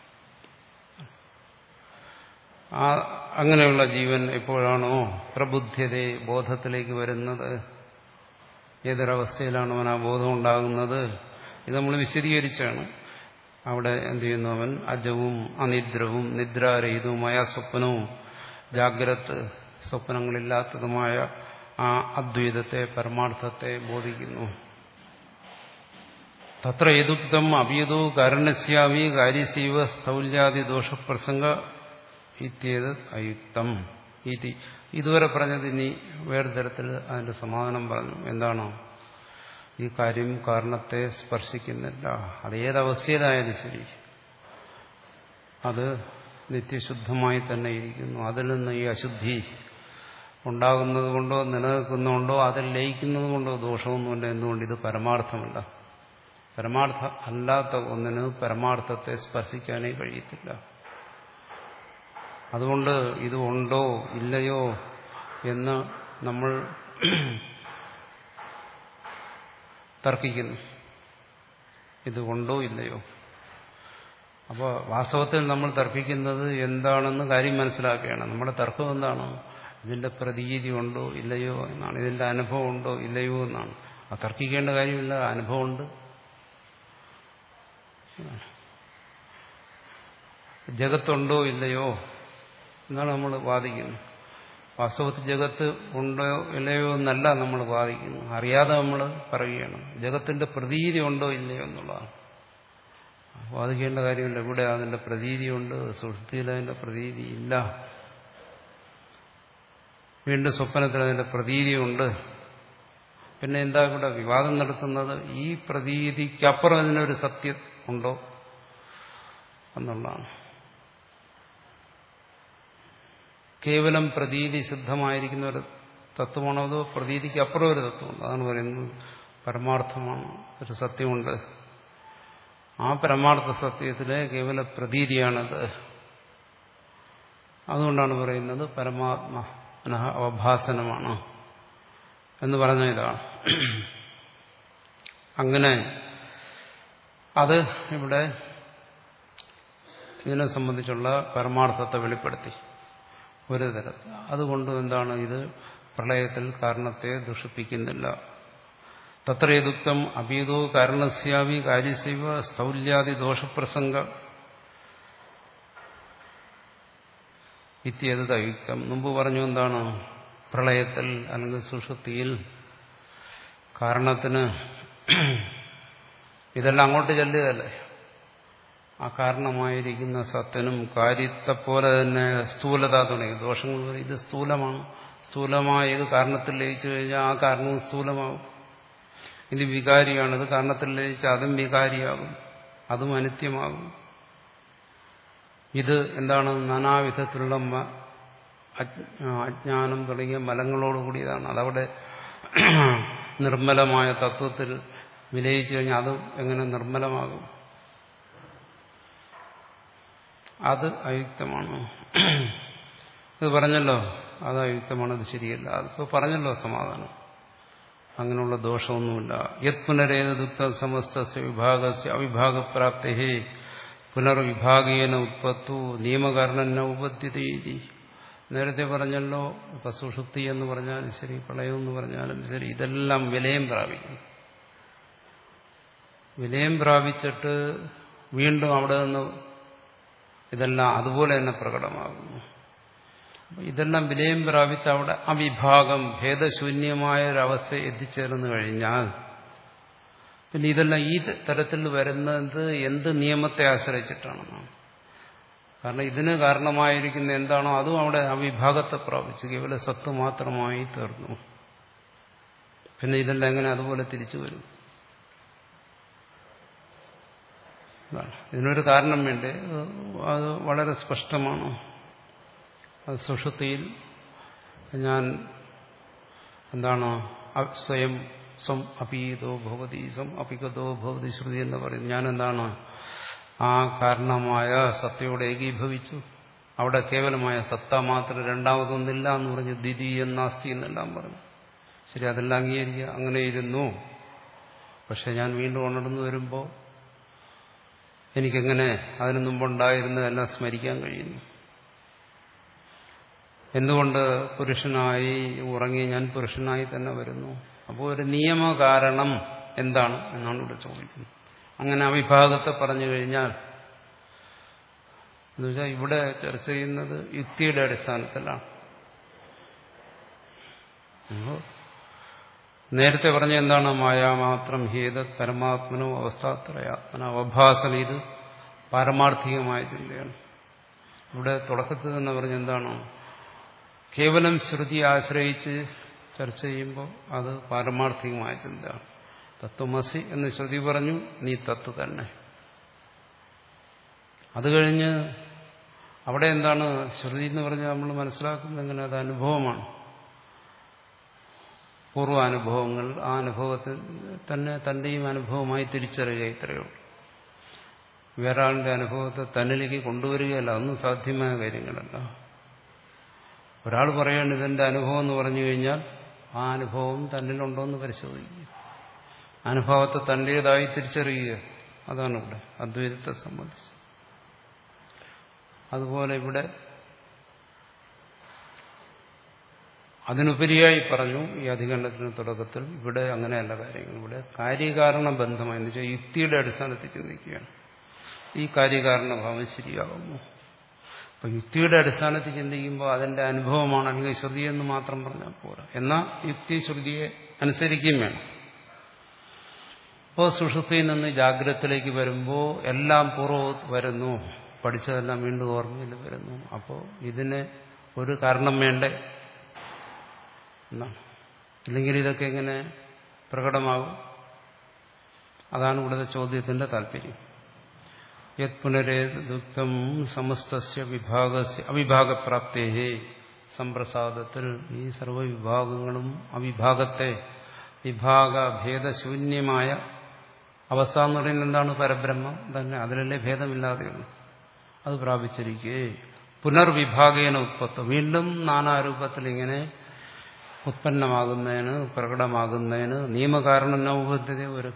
ആ അങ്ങനെയുള്ള ജീവൻ എപ്പോഴാണോ പ്രബുദ്ധ്യതേ ബോധത്തിലേക്ക് വരുന്നത്, ഏതൊരവസ്ഥയിലാണ് അവൻ ആ ബോധം ഉണ്ടാകുന്നത്, ഇത് നമ്മൾ വിശദീകരിച്ചാണ്. അവിടെ എന്ത് ചെയ്യുന്നു? അവൻ അജവും അനിദ്രവും നിദ്രാരഹിതവുമായ സ്വപ്നവും ജാഗ്രത് സ്വപ്നങ്ങളില്ലാത്തതുമായ ആ അദ്വൈതത്തെ, പരമാർത്ഥത്തെ ബോധിക്കുന്നു. തത്ര യദുക്തം അഭിയതോ കാരണസ്യാവി കാര്യസീവ സ്ഥൗല്യാദി ദോഷപ്രസംഗ ഇത്യേത് അയുക്തം. ഇതുവരെ പറഞ്ഞത് ഇനി വേറെ തരത്തിൽ അതിന്റെ സമാധാനം പറഞ്ഞു. എന്താണോ? ഈ കാര്യം കാരണത്തെ സ്പർശിക്കുന്നില്ല. അത് ഏതവസ്ഥയിലായാലും ശരി, അത് നിത്യശുദ്ധമായി തന്നെ ഇരിക്കുന്നു. അതിൽ നിന്ന് ഈ അശുദ്ധി ഉണ്ടാകുന്നത് കൊണ്ടോ നിലനിൽക്കുന്നുകൊണ്ടോ അതിൽ ലയിക്കുന്നത് കൊണ്ടോ ദോഷമൊന്നുമില്ല. എന്തുകൊണ്ട്? ഇത് പരമാർത്ഥമല്ല. പരമാർത്ഥ അല്ലാത്ത ഒന്നിന് പരമാർത്ഥത്തെ സ്പർശിക്കാനേ കഴിയത്തില്ല. അതുകൊണ്ട് ഇത് ഉണ്ടോ ഇല്ലയോ എന്ന് നമ്മൾ തർക്കിക്കുന്നു. ഇത് ഉണ്ടോ ഇല്ലയോ. അപ്പോൾ വാസ്തവത്തിൽ നമ്മൾ തർക്കിക്കുന്നത് എന്താണെന്ന് കാര്യം മനസ്സിലാക്കുകയാണ്. നമ്മുടെ തർക്കം എന്താണ്? ഇതിന്റെ പ്രതീതി ഉണ്ടോ ഇല്ലയോ എന്നാണ്. ഇതിന്റെ അനുഭവം ഉണ്ടോ ഇല്ലയോ എന്നാണ്. ആ തർക്കിക്കേണ്ട കാര്യമില്ല. അനുഭവമുണ്ട്. ജഗത്തുണ്ടോ ഇല്ലയോ എന്നാണ് നമ്മൾ വാദിക്കുന്നത്. വാസ്തവത്തിൽ ജഗത്ത് ഉണ്ടോ ഇല്ലയോ എന്നല്ല നമ്മൾ വാദിക്കുന്നു. അറിയാതെ നമ്മൾ പറയുകയാണ് ജഗത്തിന്റെ പ്രതീതി ഉണ്ടോ ഇല്ലയോ എന്നുള്ളതാണ്. വാദിക്കേണ്ട കാര്യമില്ല. ഇവിടെ അതിന്റെ പ്രതീതിയുണ്ട്, സുഷുപ്തിയിൽ അതിന്റെ പ്രതീതി ഇല്ല, വീണ്ടും സ്വപ്നത്തിൽ അതിന്റെ പ്രതീതിയുണ്ട്. പിന്നെ എന്താ ഇവിടെ വിവാദം നടത്തുന്നത്? ഈ പ്രതീതിക്കപ്പുറം അതിനൊരു സത്യം ഉണ്ടോ എന്നുള്ളതാണ്. കേവലം പ്രതീതി സിദ്ധമായിരിക്കുന്ന ഒരു തത്വമാണോ അതോ പ്രതീതിക്ക് അപ്പുറം ഒരു തത്വമുണ്ട്? അതാണ് പറയുന്നത് പരമാർത്ഥമാണ്, ഒരു സത്യമുണ്ട്. ആ പരമാർത്ഥ സത്യത്തിലെ കേവല പ്രതീതിയാണത്. അതുകൊണ്ടാണ് പറയുന്നത് പരമാത്മ അവഭാസനമാണ് എന്ന് പറഞ്ഞ ഇതാണ്. അങ്ങനെ അത് ഇവിടെ ഇതിനെ സംബന്ധിച്ചുള്ള പരമാർത്ഥത്തെ വെളിപ്പെടുത്തി ഒരു തരത്തിൽ. അതുകൊണ്ട് എന്താണ്? ഇത് പ്രളയത്തിൽ കാരണത്തെ ദുഷിപ്പിക്കുന്നില്ല. തത്ര യദുക്തം അഭീതോ കാരണസ്യാവി കാര്യസൈവ സ്ഥൗല്യാദി ദോഷപ്രസംഗ ഇത്യേതത് അയുക്തം. മുമ്പ് പറഞ്ഞു എന്താണ്? പ്രളയത്തിൽ അല്ലെങ്കിൽ സുഷുപ്തിയിൽ കാരണത്തിന് ഇതെല്ലാം അങ്ങോട്ട് ചെല്ലുകയല്ലേ. ആ കാരണമായിരിക്കുന്ന സത്തിനും കാര്യത്തെപ്പോലെ തന്നെ സ്ഥൂലത തുടങ്ങി ദോഷങ്ങൾ പറയും. ഇത് സ്ഥൂലമാണ്. സ്ഥൂലമായ ഇത് കാരണത്തിൽ ലയിച്ചു കഴിഞ്ഞാൽ ആ കാരണവും സ്ഥൂലമാകും. ഇത് വികാരിയാണ്. ഇത് കാരണത്തിൽ ലയിച്ചാൽ അതും വികാരിയാകും, അതും അനിത്യമാകും. ഇത് എന്താണ്? നാനാവിധത്തിലുള്ള അജ്ഞാനം തുടങ്ങിയ മലങ്ങളോടുകൂടിയതാണ്. അതവിടെ നിർമ്മലമായ തത്വത്തിൽ വിലയിച്ചു കഴിഞ്ഞാൽ അതും എങ്ങനെ നിർമ്മലമാകും? അത് അയുക്തമാണ്. ഇത് പറഞ്ഞല്ലോ, അത് അയുക്തമാണ്, അത് ശരിയല്ല. അതിപ്പോ പറഞ്ഞല്ലോ സമാധാനം. അങ്ങനെയുള്ള ദോഷമൊന്നുമില്ല. യത് പുനരേത് ദുഃഖ സമസ്തസ്യ വിഭാഗസ്യ അവിഭാഗപ്രാപ്തി പുനർവിഭാഗേന ഉത്പത്തു നിയമകാരണ ഉപദ്ധ്യതീതി. നേരത്തെ പറഞ്ഞല്ലോ, ഇപ്പൊ സുഷുപ്തി എന്ന് പറഞ്ഞാലും ശരി, പ്രളയം എന്ന് പറഞ്ഞാലും ശരി, ഇതെല്ലാം വിലയം പ്രാപിക്കും. വിലയം പ്രാപിച്ചിട്ട് വീണ്ടും അവിടെ നിന്ന് ഇതെല്ലാം അതുപോലെ തന്നെ പ്രകടമാകുന്നു. ഇതെല്ലാം വിലയം പ്രാപിച്ച് അവിടെ അവിഭാഗം ഭേദശൂന്യമായ ഒരവസ്ഥ എത്തിച്ചേർന്നു കഴിഞ്ഞാൽ പിന്നെ ഇതെല്ലാം ഈ തരത്തിൽ വരുന്നത് എന്ത് നിയമത്തെ ആശ്രയിച്ചിട്ടാണെന്നാണ്. കാരണം ഇതിന് കാരണമായിരിക്കുന്ന എന്താണോ അതും അവിടെ അവിഭാഗത്തെ പ്രാപിച്ചു കേവല സത്ത് മാത്രമായി തീർന്നു. പിന്നെ ഇതെല്ലാം എങ്ങനെ അതുപോലെ തിരിച്ചു വരും? ഇതിനൊരു കാരണം വേണ്ടേ? അത് വളരെ സ്പഷ്ടമാണ്. അത് സുഷുപ്തിയിൽ ഞാൻ എന്താണ് സ്വയം സ്വം അപീതോ ഭവതി സ്വം അപികതോ ഭവതി ശ്രുതി എന്ന് പറയുന്നത്. ഞാൻ എന്താണ് ആ കാരണമായ സത്തയോടെ ഏകീഭവിച്ചു. അവിടെ കേവലമായ സത്ത മാത്രം, രണ്ടാമതൊന്നില്ല എന്ന് പറഞ്ഞ് ദ്വിതീയം നാസ്തി എന്നെല്ലാം പറഞ്ഞു. ശരി, അതെല്ലാം അംഗീകരിക്കുക. അങ്ങനെ ഇരുന്നു. പക്ഷെ ഞാൻ വീണ്ടും ഉണർന്നു വരുമ്പോൾ എനിക്കെങ്ങനെ അതിനു മുമ്പുണ്ടായിരുന്നതെല്ലാം സ്മരിക്കാൻ കഴിയുന്നു? എന്തുകൊണ്ട് പുരുഷനായി ഉറങ്ങി ഞാൻ പുരുഷനായി തന്നെ വരുന്നു? അപ്പോൾ ഒരു നിയമകാരണം എന്താണ് എന്നാണ് ഇവിടെ ചോദിക്കുന്നത്. അങ്ങനെ അവിഭാഗത്തെ പറഞ്ഞു കഴിഞ്ഞാൽ എന്നുവെച്ചാൽ ഇവിടെ ചർച്ച ചെയ്യുന്നത് യുക്തിയുടെ അടിസ്ഥാനത്തിലാണ്. നേരത്തെ പറഞ്ഞ എന്താണ്? മായാമാത്രം ഹേതത് പരമാത്മനോ അവസ്ഥാത്രയാത്മന അവഭാസന. ഇത് പാരമാർത്ഥികമായ ചിന്തയാണ്. ഇവിടെ തുടക്കത്തിൽ തന്നെ പറഞ്ഞ എന്താണ്? കേവലം ശ്രുതി ആശ്രയിച്ച് ചർച്ച ചെയ്യുമ്പോൾ അത് പാരമാർത്ഥികമായ ചിന്തയാണ്. തത്വമസി എന്ന് ശ്രുതി പറഞ്ഞു, നീ തത്വ തന്നെ. അത് കഴിഞ്ഞ് അവിടെ എന്താണ് ശ്രുതി എന്ന് പറഞ്ഞാൽ നമ്മൾ മനസ്സിലാക്കുന്നത് എങ്ങനെ? അത് അനുഭവമാണ്, പൂർവാനുഭവങ്ങൾ. ആ അനുഭവത്തിൽ തന്നെ തന്റെയും അനുഭവമായി തിരിച്ചറിയുക, ഇത്രയേ ഉള്ളൂ. വേറെ ആളിന്റെ അനുഭവത്തെ തന്നിലേക്ക് കൊണ്ടുവരികയല്ല. അതൊന്നും സാധ്യമായ കാര്യങ്ങളല്ല. ഒരാൾ പറയാണ് ഇതെന്റെ അനുഭവം എന്ന് പറഞ്ഞു കഴിഞ്ഞാൽ ആ അനുഭവം തന്നിലുണ്ടോ എന്ന് പരിശോധിക്കുക, അനുഭവത്തെ തന്റേതായി തിരിച്ചറിയുക. അതാണ് ഇവിടെ അദ്വൈതത്തെ സംബന്ധിച്ച്. അതുപോലെ ഇവിടെ അതിനുപരിയായി പറഞ്ഞു ഈ അധികരണത്തിന് തുടക്കത്തിൽ, ഇവിടെ അങ്ങനെയല്ല കാര്യങ്ങൾ. ഇവിടെ കാര്യകാരണ ബന്ധമായി എന്ന് വെച്ചാൽ യുക്തിയുടെ അടിസ്ഥാനത്തിൽ ചിന്തിക്കുകയാണ്. ഈ കാര്യകാരണ ഭാവം ശരിയാകുമോ? അപ്പൊ യുക്തിയുടെ അടിസ്ഥാനത്തിൽ ചിന്തിക്കുമ്പോൾ അതിന്റെ അനുഭവമാണ്, അല്ലെങ്കിൽ ശ്രുതി എന്ന് മാത്രം പറഞ്ഞാൽ പോരാ. എന്നാൽ യുക്തി ശ്രുതിയെ അനുസരിക്കുകയും വേണം. ഇപ്പോൾ സുഷുപ്തിയിൽ നിന്ന് ജാഗ്രതത്തിലേക്ക് വരുമ്പോൾ എല്ലാം പൂർവ്വം വരുന്നു, പഠിച്ചതെല്ലാം വീണ്ടും ഓർമ്മയിൽ വരുന്നു. അപ്പോൾ ഇതിന് ഒരു കാരണം വേണ്ടേ എന്നാണ്. ഇല്ലെങ്കിൽ ഇതൊക്കെ എങ്ങനെ പ്രകടമാകും? അതാണ് ഇവിടുത്തെ ചോദ്യത്തിന്റെ താല്പര്യം. യത് പുനരേദുക്തം സമസ്തസ്യ വിഭാഗസ്യ അവിഭാഗപ്രാപ്തേ സംപ്രസാദത്തിൽ ഈ സർവവിഭാഗങ്ങളും അവിഭാഗത്തെ വിഭാഗ ഭേദശൂന്യമായ അവസ്ഥ എന്ന് പറയുന്നത് എന്താണ്? പരബ്രഹ്മം തന്നെ. അതിലല്ലേ ഭേദമില്ലാതെയുള്ളൂ. അത് പ്രാപിച്ചിരിക്കേ പുനർവിഭാഗേന ഉത്പത്തം, വീണ്ടും നാനാരൂപത്തിൽ ഇങ്ങനെ ഉത്പന്നമാകുന്നതിന്, പ്രകടമാകുന്നതിന് നിയമകാരണം ഉപദ്ധ്യത, ഒരു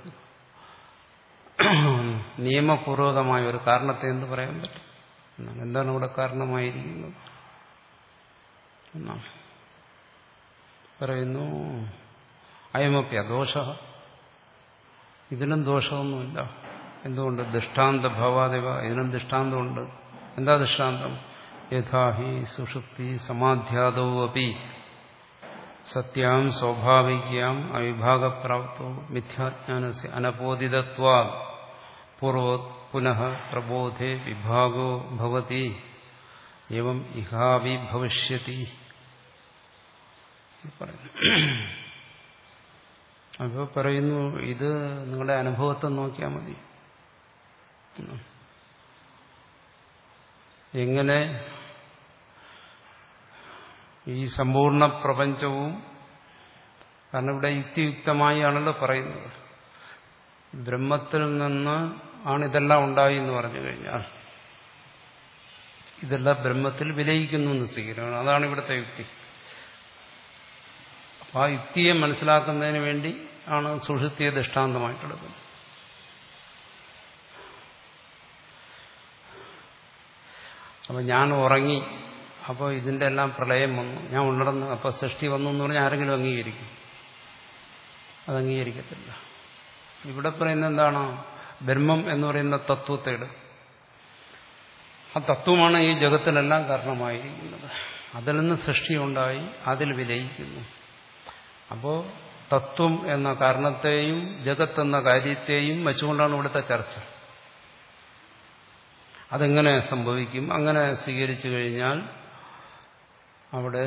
നിയമപൂർവകമായ ഒരു കാരണത്തെ എന്ത് പറയാൻ പറ്റും എന്നാണ്. എന്താണ് ഇവിടെ കാരണമായിരിക്കുന്നത് എന്നാണ് പറയുന്നു. അയമപ്യ ദോഷ, ഇതിനും ദോഷമൊന്നുമില്ല. എന്തുകൊണ്ട്? ദൃഷ്ടാന്ത ഭവാദേവ, ഇതിനും ദൃഷ്ടാന്തമുണ്ട്. എന്താ ദൃഷ്ടാന്തം? യഥാഹി സുഷുപ്തി സമാധ്യാദോ അപി സത്യാം സ്വാഭാവികം അവിഭാഗപ്രാപ്തോ മിഥ്യാജ്ഞാനസ്യ അനബോധിതത്വാ പൂർവോത് പുനഃ പ്രബോധേ വിഭാഗോ ഭവതി എവം ഇഹാവി ഭവിഷ്യതി. അപ്പോൾ പറയുന്നു, ഇത് നിങ്ങളുടെ അനുഭവത്തെ നോക്കിയാൽ മതി. എങ്ങനെ ഈ സമ്പൂർണ്ണ പ്രപഞ്ചവും, കാരണം ഇവിടെ യുക്തിയുക്തമായി ആണല്ലോ പറയുന്നത്, ബ്രഹ്മത്തിൽ നിന്ന് ആണ് ഇതെല്ലാം ഉണ്ടായി എന്ന് പറഞ്ഞു കഴിഞ്ഞാൽ ഇതെല്ലാം ബ്രഹ്മത്തിൽ വിലയിക്കുന്നു എന്ന് സ്വീകരിക്കണം. അതാണ് ഇവിടുത്തെ യുക്തി. അപ്പം ആ യുക്തിയെ മനസ്സിലാക്കുന്നതിന് വേണ്ടി ആണ് സുഷുപ്തിയെ ദൃഷ്ടാന്തമായിട്ടെടുക്കുന്നത്. അപ്പം ഞാൻ ഉറങ്ങി, അപ്പോൾ ഇതിൻ്റെ എല്ലാം പ്രളയം വന്നു, ഞാൻ ഉണർന്ന്, അപ്പോൾ സൃഷ്ടി വന്നു എന്ന് പറഞ്ഞാൽ ആരെങ്കിലും അംഗീകരിക്കും? അത് അംഗീകരിക്കത്തില്ല. ഇവിടെ പറയുന്നത് എന്താണ്? ബ്രഹ്മം എന്ന് പറയുന്ന തത്വത്തേട്, ആ തത്വമാണ് ഈ ജഗത്തിനെല്ലാം കാരണമായിരിക്കുന്നത്. അതിൽ നിന്ന് സൃഷ്ടിയുണ്ടായി, അതിൽ വിലയിക്കുന്നു. അപ്പോൾ തത്വം എന്ന കാരണത്തെയും ജഗത്ത് എന്ന കാര്യത്തെയും വെച്ചുകൊണ്ടാണ് ഇവിടുത്തെ ചർച്ച. അതെങ്ങനെ സംഭവിക്കും? അങ്ങനെ സ്വീകരിച്ചു കഴിഞ്ഞാൽ അവിടെ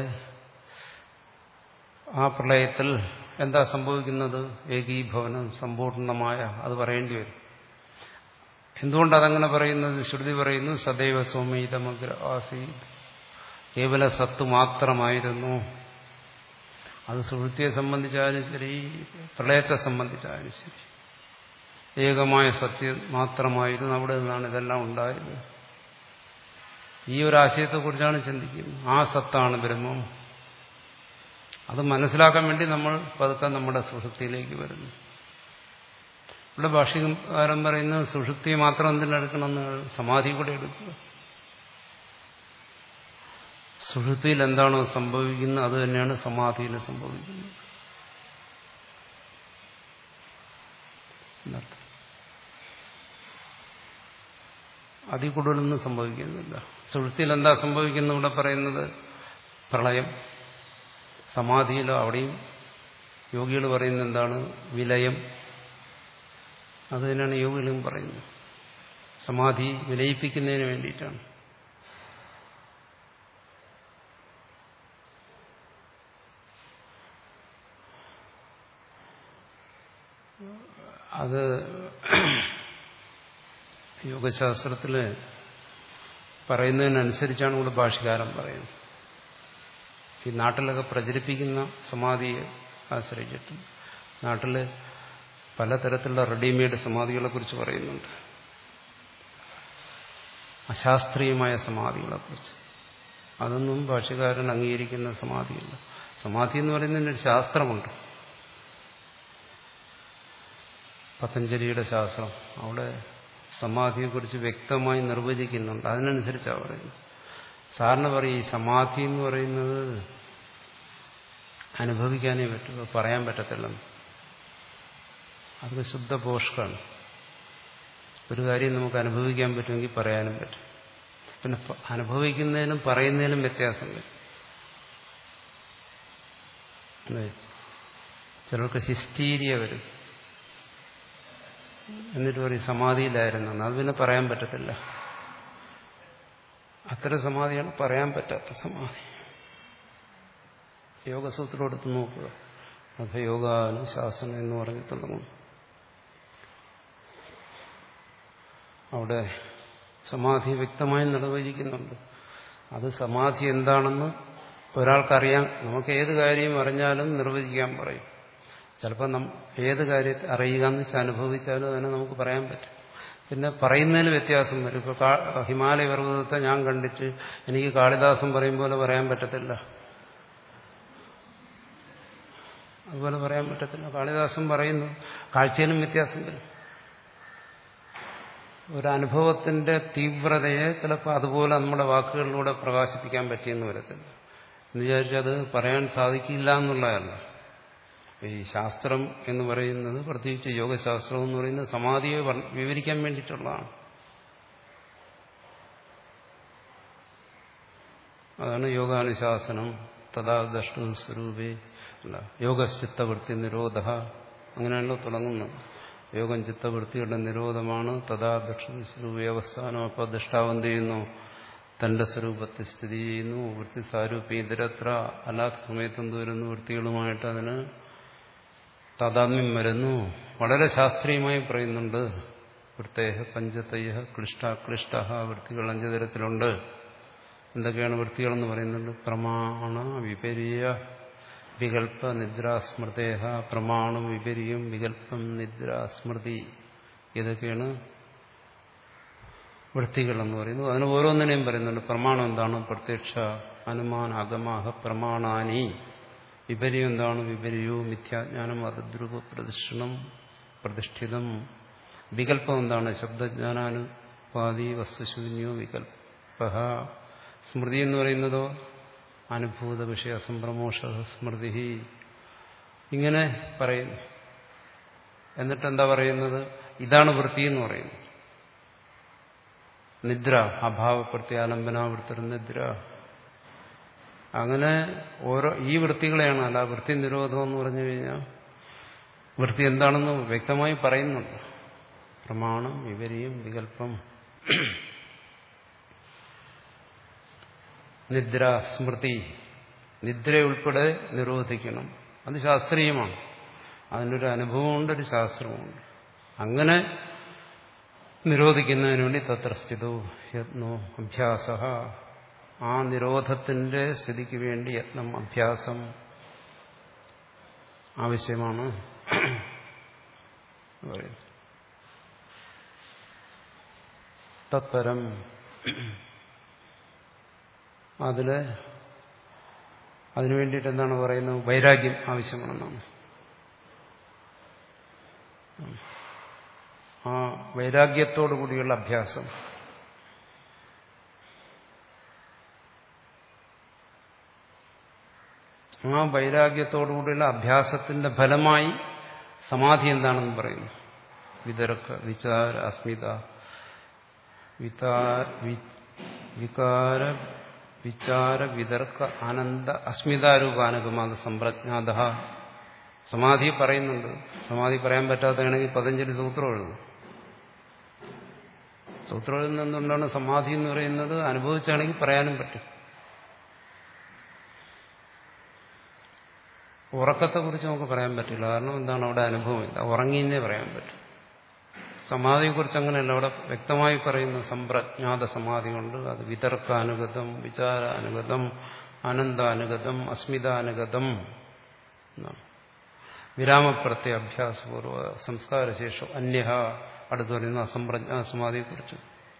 ആ പ്രളയത്തിൽ എന്താ സംഭവിക്കുന്നത്? ഏകീഭവനം, സമ്പൂർണമായ അത് പറയേണ്ടി വരും. എന്തുകൊണ്ടതങ്ങനെ പറയുന്നത്? ശ്രുതി പറയുന്നു സദൈവ സൗമ്യതമഗ്ര ആസി, കേവല സത്ത് മാത്രമായിരുന്നു. അത് സുഷുപ്തിയെ സംബന്ധിച്ചാലും ശരി, പ്രളയത്തെ സംബന്ധിച്ചാലും ശരി, ഏകമായ സത്യം മാത്രമായിരുന്നു. അവിടെ നിന്നാണ് ഇതെല്ലാം ഉണ്ടായത്. ഈ ഒരു ആശയത്തെക്കുറിച്ചാണ് ചിന്തിക്കുന്നത്. ആ സത്താണ് ബ്രഹ്മം. അത് മനസ്സിലാക്കാൻ വേണ്ടി നമ്മൾ പതുക്കെ നമ്മുടെ സുഷുപ്തിയിലേക്ക് വരുന്നു. ഇവിടെ ഭാഷ്യകാരൻ പറയുന്നത് സുഷുപ്തിയെ മാത്രം എന്തിനെടുക്കണമെന്ന്, സമാധി കൂടെ എടുക്കുക. സുഷുപ്തിയിൽ എന്താണോ സംഭവിക്കുന്നത് അത് തന്നെയാണ് സമാധിയിൽ സംഭവിക്കുന്നത്. അതിൽ കൂടുതലൊന്നും സംഭവിക്കുന്നില്ല. സുഷുപ്തിയിൽ എന്താ സംഭവിക്കുന്നത്? ഇവിടെ പറയുന്നത് പ്രളയം. സമാധിയിലോ അവിടെയും യോഗികൾ പറയുന്നത് എന്താണ്? വിലയം. അത് തന്നെയാണ് യോഗികളും പറയുന്നത്. സമാധി വിലയിപ്പിക്കുന്നതിന് വേണ്ടിയിട്ടാണ്. അത് യോഗശാസ്ത്രത്തിൽ പറയുന്നതിനനുസരിച്ചാണ് ഇവിടെ ഭാഷ്യകാരൻ പറയുന്നത്. ഈ നാട്ടിലൊക്കെ പ്രചരിപ്പിക്കുന്ന സമാധിയെ ആശ്രയിച്ചിട്ട് നാട്ടിൽ പലതരത്തിലുള്ള റെഡിമെയ്ഡ് സമാധികളെ കുറിച്ച് പറയുന്നുണ്ട്. അശാസ്ത്രീയമായ സമാധികളെക്കുറിച്ച്. അതൊന്നും ഭാഷ്യകാരൻ അംഗീകരിക്കുന്ന സമാധിയല്ല. സമാധി എന്ന് പറയുന്നതിനൊരു ശാസ്ത്രമുണ്ട്. പതഞ്ജലിയുടെ ശാസ്ത്രം അവിടെ സമാധിയെക്കുറിച്ച് വ്യക്തമായി നിർവചിക്കുന്നുണ്ട്. അതിനനുസരിച്ചാണ് പറയുന്നത്. സാറിന് പറയും ഈ സമാധി എന്ന് പറയുന്നത് അനുഭവിക്കാനേ പറ്റൂ, പറയാൻ പറ്റത്തില്ലെന്ന്. അത് ശുദ്ധ പോഷ്കാണ്. ഒരു കാര്യം നമുക്ക് അനുഭവിക്കാൻ പറ്റുമെങ്കിൽ പറയാനും പറ്റും. പിന്നെ അനുഭവിക്കുന്നതിനും പറയുന്നതിനും വ്യത്യാസം വരും. ചിലർക്ക് ഹിസ്റ്റീരിയ വരും. എന്നിട്ട് പറയും സമാധിയിലായിരുന്നു. അത് പിന്നെ പറയാൻ പറ്റത്തില്ല. അത്തരം സമാധിയാണ് പറയാൻ പറ്റാത്ത സമാധി. യോഗസൂത്രം എടുത്ത് നോക്കുക. അത് യോഗാനുശാസനം എന്ന് പറഞ്ഞ് തുടങ്ങും. അവിടെ സമാധി വ്യക്തമായി നിർവചിക്കുന്നുണ്ട്. അത് സമാധി എന്താണെന്ന് ഒരാൾക്കറിയാൻ, നമുക്ക് ഏത് കാര്യം അറിഞ്ഞാലും നിർവചിക്കാൻ പറയും. ചിലപ്പോൾ നം ഏത് കാര്യത്തെ അറിയുക എന്ന് വെച്ചാൽ അനുഭവിച്ചാലും അതിനെ നമുക്ക് പറയാൻ പറ്റും. പിന്നെ പറയുന്നതിന് വ്യത്യാസം വരും. ഇപ്പോൾ ഹിമാലയ പർവ്വതത്തെ ഞാൻ കണ്ടിട്ട് എനിക്ക് കാളിദാസൻ പറയും പോലെ പറയാൻ പറ്റത്തില്ല. അതുപോലെ പറയാൻ പറ്റത്തില്ല. കാളിദാസൻ പറയുന്നു, കാഴ്ചയിലും വ്യത്യാസം വരും. ഒരനുഭവത്തിന്റെ തീവ്രതയെ ചിലപ്പോൾ അതുപോലെ നമ്മുടെ വാക്കുകളിലൂടെ പ്രകാശിപ്പിക്കാൻ പറ്റിയെന്ന് വരത്തില്ല. എന്ന് വിചാരിച്ചത് പറയാൻ സാധിക്കില്ല എന്നുള്ളതല്ല. ഈ ശാസ്ത്രം എന്ന് പറയുന്നത്, പ്രത്യേകിച്ച് യോഗശാസ്ത്രം എന്ന് പറയുന്നത് സമാധിയെ വിവരിക്കാൻ വേണ്ടിയിട്ടുള്ളതാണ്. അതാണ് യോഗാനുശാസനം. തഥാ ദഷ്ടു സ്വരൂപേ അല്ല യോഗശ്ചിത്തവൃത്തി നിരോധ, അങ്ങനെയാണല്ലോ തുടങ്ങുന്നത്. യോഗം ചിത്തവൃത്തിയുടെ നിരോധമാണ്. തഥാ ദക്ഷ സ്വരൂപേ അവസ്ഥാനം. അപ്പോൾ ദഷ്ടാവ് എന്ത് ചെയ്യുന്നു? തന്റെ സ്വരൂപത്തിൽ സ്ഥിതി ചെയ്യുന്നു. വൃത്തി സാരൂപ്യതരത്ര, അല്ലാത്ത സമയത്ത് എന്ത് വരുന്നു? വൃത്തികളുമായിട്ട് അതിന് താതാത്മ്യം വരുന്നു. വളരെ ശാസ്ത്രീയമായി പറയുന്നുണ്ട്. വൃത്തേഹ പഞ്ചതയ ക്ലിഷ്ട ക്ലിഷ്ട, വൃത്തികൾ അഞ്ചു തരത്തിലുണ്ട്. എന്തൊക്കെയാണ് വൃത്തികളെന്ന് പറയുന്നുണ്ട്? പ്രമാണ വിപരീയ വികല്പ നിദ്രാസ്മൃതേഹ. പ്രമാണം വിപരീയം വികല്പം നിദ്രാസ്മൃതി, ഇതൊക്കെയാണ് വൃത്തികൾ എന്ന് പറയുന്നു. അതിന് ഓരോന്നിനെയും പറയുന്നുണ്ട്. പ്രമാണം എന്താണ്? പ്രത്യക്ഷ, അനുമാന, അഗമാഹ പ്രമാണാനി. വിപര്യം എന്താണ്? വിപര്യവും മിഥ്യാജ്ഞാനം, അദ്രൂപ പ്രതിഷ്ഠണം പ്രതിഷ്ഠിതം. വികല്പം എന്താണ്? ശബ്ദജ്ഞാനാനുപാതി വസ്തുശൂന്യോ വികല്പ. സ്മൃതി എന്ന് പറയുന്നതോ അനുഭൂത വിഷയ അസംപ്രമോഷ സ്മൃതി. ഇങ്ങനെ പറയുന്നു. എന്നിട്ടെന്താ പറയുന്നത്? ഇതാണ് വൃത്തി എന്ന് പറയുന്നു. നിദ്ര, അഭാവപ്രത്യാലംബനാവൃത്തി നിദ്ര. അങ്ങനെ ഓരോ ഈ വൃത്തികളെയാണ്. അല്ല വൃത്തി നിരോധം എന്ന് പറഞ്ഞു കഴിഞ്ഞാൽ വൃത്തി എന്താണെന്ന് വ്യക്തമായി പറയുന്നുണ്ട്. പ്രമാണം, വിപര്യം, വികല്പം, നിദ്ര, സ്മൃതി. നിദ്ര ഉൾപ്പെടെ നിരോധിക്കണം. അത് ശാസ്ത്രീയമാണ്. അതിനൊരു അനുഭവമുണ്ട്, ഒരു ശാസ്ത്രമുണ്ട്. അങ്ങനെ നിരോധിക്കുന്നതിന് വേണ്ടി തത്ര സ്ഥിതോ യത്നോ അഭ്യാസ. ആ നിരോധത്തിന്റെ സ്ഥിതിക്ക് വേണ്ടി യത്നം, അഭ്യാസം ആവശ്യമാണ് പറയുന്നു. തത്പരം അതില് അതിനു വേണ്ടിയിട്ട് എന്താണ് പറയുന്നത്? വൈരാഗ്യം ആവശ്യമാണെന്നാണ്. ആ വൈരാഗ്യത്തോടു കൂടിയുള്ള അഭ്യാസം. ആ വൈരാഗ്യത്തോടുകൂടിയുള്ള അഭ്യാസത്തിന്റെ ഫലമായി സമാധി എന്താണെന്ന് പറയുന്നു. വിതർക്ക, വിചാര, അസ്മിത, വികാര, വിചാര, വിതർക്ക, ആനന്ദ, അസ്മിതാരൂപാനുഗമാത് സമ്പ്രജ്ഞാത. സമാധി പറയുന്നുണ്ട്. സമാധി പറയാൻ പറ്റാത്തതാണെങ്കിൽ പതഞ്ജലി സൂത്രം എഴുതും. സൂത്രം എഴുതുന്ന എന്തുകൊണ്ടാണ്? സമാധി എന്ന് പറയുന്നത് അനുഭവിച്ചാണെങ്കിൽ പറയാനും പറ്റും. ഉറക്കത്തെക്കുറിച്ച് നമുക്ക് പറയാൻ പറ്റില്ല. കാരണം എന്താണ്? അവിടെ അനുഭവമില്ല. ഉറങ്ങിയെന്നേ പറയാൻ പറ്റും. സമാധിയെക്കുറിച്ച് അങ്ങനെയല്ല. അവിടെ വ്യക്തമായി പറയുന്നു സമ്പ്രജ്ഞാത സമാധി കൊണ്ട്. അത് വിതർക്കാനുഗതം, വിചാരാനുഗതം, ആനന്ദാനുഗതം, അസ്മിതാനുഗതം എന്നാണ്. വിരാമപ്രത്യ അഭ്യാസപൂർവ്വ സംസ്കാരശേഷം അന്യ. അടുത്ത് പറയുന്ന അസംപ്രജ്ഞാത സമാധിയെക്കുറിച്ച്.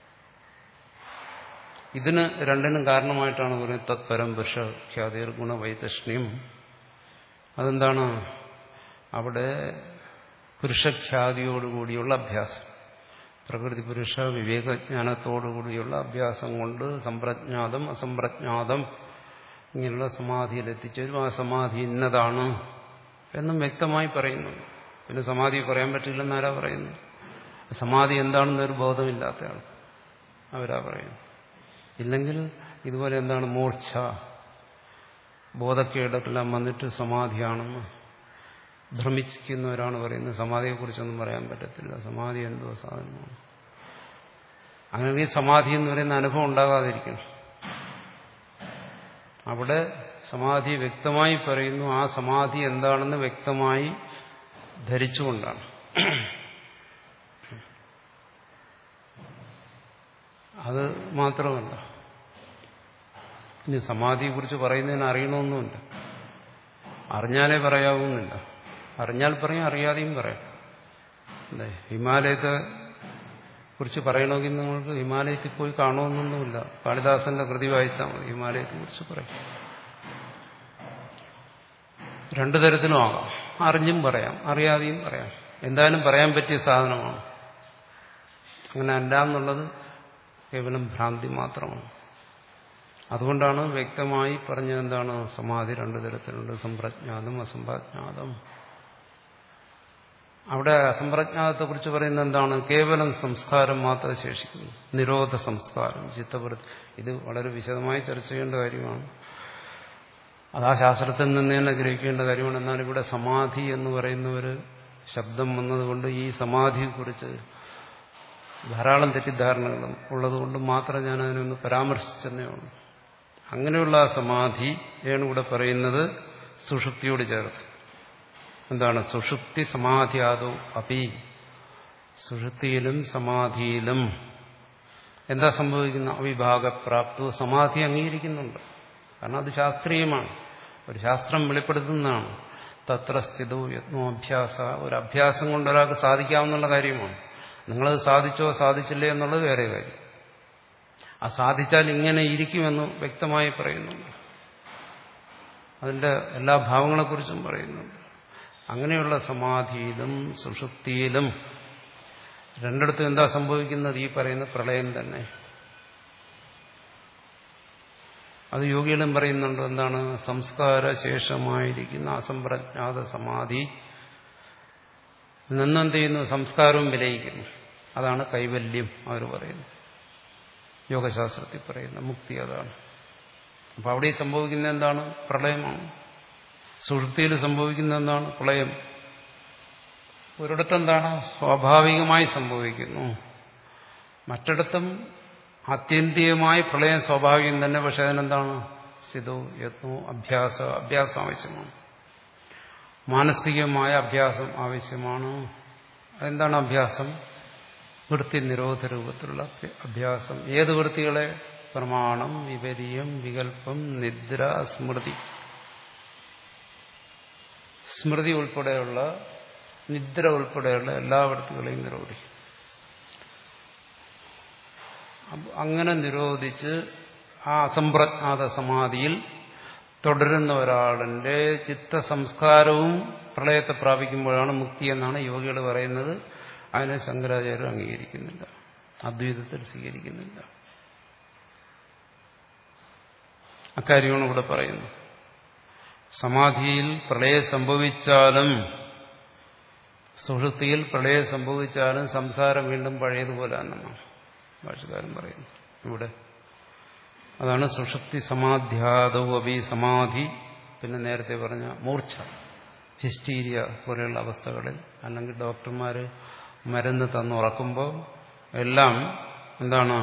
ഇതിന് രണ്ടിനും കാരണമായിട്ടാണ് പറയുന്നത് തത്പരം പുരുഷ ഖ്യാതിർ ഗുണവൈതഷ്ണ്യം. അതെന്താണ്? അവിടെ പുരുഷഖ്യാതിയോടുകൂടിയുള്ള അഭ്യാസം, പ്രകൃതി പുരുഷ വിവേകജ്ഞാനത്തോടുകൂടിയുള്ള അഭ്യാസം കൊണ്ട് സമ്പ്രജ്ഞാതം അസംപ്രജ്ഞാതം ഇങ്ങനെയുള്ള സമാധിയിലെത്തിച്ചേരും. ആ സമാധി ഇന്നതാണ് എന്നും വ്യക്തമായി പറയുന്നു. പിന്നെ സമാധി പറയാൻ പറ്റില്ലെന്നാരാ പറയുന്നു? സമാധി എന്താണെന്നൊരു ബോധമില്ലാത്തയാൾ അവരാ പറയുന്നു. ഇല്ലെങ്കിൽ ഇതുപോലെ എന്താണ് മൂർച്ഛ, ബോധക്കേടെല്ലാം വന്നിട്ട് സമാധിയാണെന്ന് ഭ്രമിക്കുന്നവരാണ് പറയുന്നത്. സമാധിയെക്കുറിച്ചൊന്നും പറയാൻ പറ്റത്തില്ല. സമാധി എന്തോ സാധനമാണ്. അങ്ങനെ സമാധി എന്ന് പറയുന്ന അനുഭവം ഉണ്ടാകാതിരിക്കണം. അവിടെ സമാധി വ്യക്തമായി പറയുന്നു. ആ സമാധി എന്താണെന്ന് വ്യക്തമായി ധരിച്ചുകൊണ്ടാണ്. അത് മാത്രമല്ല, ഇനി സമാധിയെക്കുറിച്ച് പറയുന്നതിന് അറിയണമെന്നുമില്ല. അറിഞ്ഞാലേ പറയാവുന്നില്ല. അറിഞ്ഞാൽ പറയാം, അറിയാതെയും പറയാം. അല്ലേ? ഹിമാലയത്തെ കുറിച്ച് പറയണമെങ്കിൽ നിങ്ങൾക്ക് ഹിമാലയത്തിൽ പോയി കാണുമെന്നൊന്നുമില്ല. കാളിദാസന്റെ കൃതി വായിച്ചാൽ മതി, ഹിമാലയത്തെ കുറിച്ച് പറയും. രണ്ടു തരത്തിലും ആകാം. അറിഞ്ഞും പറയാം, അറിയാതെയും പറയാം. എന്തായാലും പറയാൻ പറ്റിയ സാധനമാണ്. അങ്ങനെ അല്ല എന്നുള്ളത് കേവലം ഭ്രാന്തി മാത്രമാണ്. അതുകൊണ്ടാണ് വ്യക്തമായി പറഞ്ഞത് എന്താണ്? സമാധി രണ്ടു തരത്തിലുണ്ട്, സമ്പ്രജ്ഞാതം അസംപ്രജ്ഞാതം. അവിടെ അസംപ്രജ്ഞാതത്തെക്കുറിച്ച് പറയുന്നത് എന്താണ്? കേവലം സംസ്കാരം മാത്രം ശേഷിക്കുന്നു. നിരോധ സംസ്കാരം, ചിത്തവൃത്തി. ഇത് വളരെ വിശദമായി ചർച്ച ചെയ്യേണ്ട കാര്യമാണ്. അത് ആ ശാസ്ത്രത്തിൽ നിന്ന് തന്നെ ഗ്രഹിക്കേണ്ട കാര്യമാണ്. എന്നാൽ ഇവിടെ സമാധി എന്ന് പറയുന്ന ഒരു ശബ്ദം വന്നതുകൊണ്ട് ഈ സമാധിയെക്കുറിച്ച് ധാരാളം തെറ്റിദ്ധാരണകളും ഉള്ളതുകൊണ്ട് മാത്രം ഞാൻ അതിനൊന്ന് പരാമർശിച്ചെന്നേ ഉള്ളൂ. അങ്ങനെയുള്ള സമാധിയാണ് ഇവിടെ പറയുന്നത് സുഷുപ്തിയോട് ചേർത്ത്. എന്താണ്? സുഷുപ്തി സമാധിയാദോ അപി. സുഷുപ്തിയിലും സമാധിയിലും എന്താ സംഭവിക്കുന്ന? അവിഭാഗപ്രാപ്തു. സമാധി അംഗീകരിക്കുന്നുണ്ട്. കാരണം അത് ശാസ്ത്രീയമാണ്, ഒരു ശാസ്ത്രം വെളിപ്പെടുത്തുന്നതാണ്. തത്ര സ്ഥിതോ യത്നോഭ്യാസ. ഒരു അഭ്യാസം കൊണ്ട് ഒരാൾക്ക് സാധിക്കാവുന്ന കാര്യമാണ്. നിങ്ങളത് സാധിച്ചോ സാധിച്ചില്ലേ എന്നുള്ളത് വേറെ കാര്യം. അത് സാധിച്ചാൽ ഇങ്ങനെ ഇരിക്കുമെന്ന് വ്യക്തമായി പറയുന്നുണ്ട്. അതിന്റെ എല്ലാ ഭാവങ്ങളെക്കുറിച്ചും പറയുന്നുണ്ട്. അങ്ങനെയുള്ള സമാധിയിലും സുഷുപ്തിയിലും രണ്ടിടത്തും എന്താ സംഭവിക്കുന്നത്? ഈ പറയുന്ന പ്രളയം തന്നെ. അത് യോഗികളും പറയുന്നുണ്ട്. എന്താണ്? സംസ്കാരശേഷമായിരിക്കുന്ന അസംപ്രജ്ഞാത സമാധി നിന്നെന്ത് ചെയ്യുന്നു? സംസ്കാരവും വിലയിക്കുന്നു. അതാണ് കൈവല്യം അവർ പറയുന്നത്. യോഗശാസ്ത്രത്തിൽ പറയുന്ന മുക്തി അതാണ്. അപ്പൊ അവിടെ സംഭവിക്കുന്ന എന്താണ്? പ്രളയമാണ്. സുഷുപ്തിയിൽ സംഭവിക്കുന്ന എന്താണ്? പ്രളയം. ഒരിടത്തെന്താണ്? സ്വാഭാവികമായി സംഭവിക്കുന്നു. മറ്റിടത്തും ആത്യന്തികമായി പ്രളയം സ്വാഭാവികം തന്നെ. പക്ഷെ അതിനെന്താണ്? സ്ഥിതോ യത്നോ അഭ്യാസ അഭ്യാസം ആവശ്യമാണ്. മാനസികമായ അഭ്യാസം ആവശ്യമാണ്. എന്താണ് അഭ്യാസം? വൃത്തി നിരോധ രൂപത്തിലുള്ള അഭ്യാസം. ഏത് വൃത്തികളെ? പ്രമാണം, വിപരീയം, വികല്പം, നിദ്ര, സ്മൃതി. സ്മൃതി ഉൾപ്പെടെയുള്ള, നിദ്ര ഉൾപ്പെടെയുള്ള എല്ലാ വൃത്തികളെയും നിരോധിക്കും. അങ്ങനെ നിരോധിച്ച് ആ അസംപ്രജ്ഞാത സമാധിയിൽ തുടരുന്ന ഒരാളിന്റെ ചിത്തസംസ്കാരവും പ്രളയത്തെ പ്രാപിക്കുമ്പോഴാണ് മുക്തി എന്നാണ് യോഗികൾ പറയുന്നത്. അതിനെ ശങ്കരാചാര്യർ അംഗീകരിക്കുന്നില്ല, അദ്വൈതത്തിൽ സ്വീകരിക്കുന്നില്ല. അക്കാര്യമാണ് ഇവിടെ പറയുന്നത്. സമാധിയിൽ പ്രളയം സംഭവിച്ചാലും സുഷുപ്തിയിൽ പ്രളയം സംഭവിച്ചാലും സംസാരം വീണ്ടും പഴയതുപോലെ എന്നാണ് ഭാഷകാരൻ പറയുന്നു ഇവിടെ. അതാണ് സുഷുപ്തി സമാധ്യാദൗ അപി സമാധി. പിന്നെ നേരത്തെ പറഞ്ഞ മൂർച്ഛ, ഹിസ്റ്റീരിയ പോലെയുള്ള അവസ്ഥകളിൽ, അല്ലെങ്കിൽ ഡോക്ടർമാർ മരുന്ന് തന്നുറക്കുമ്പോൾ എല്ലാം എന്താണ്?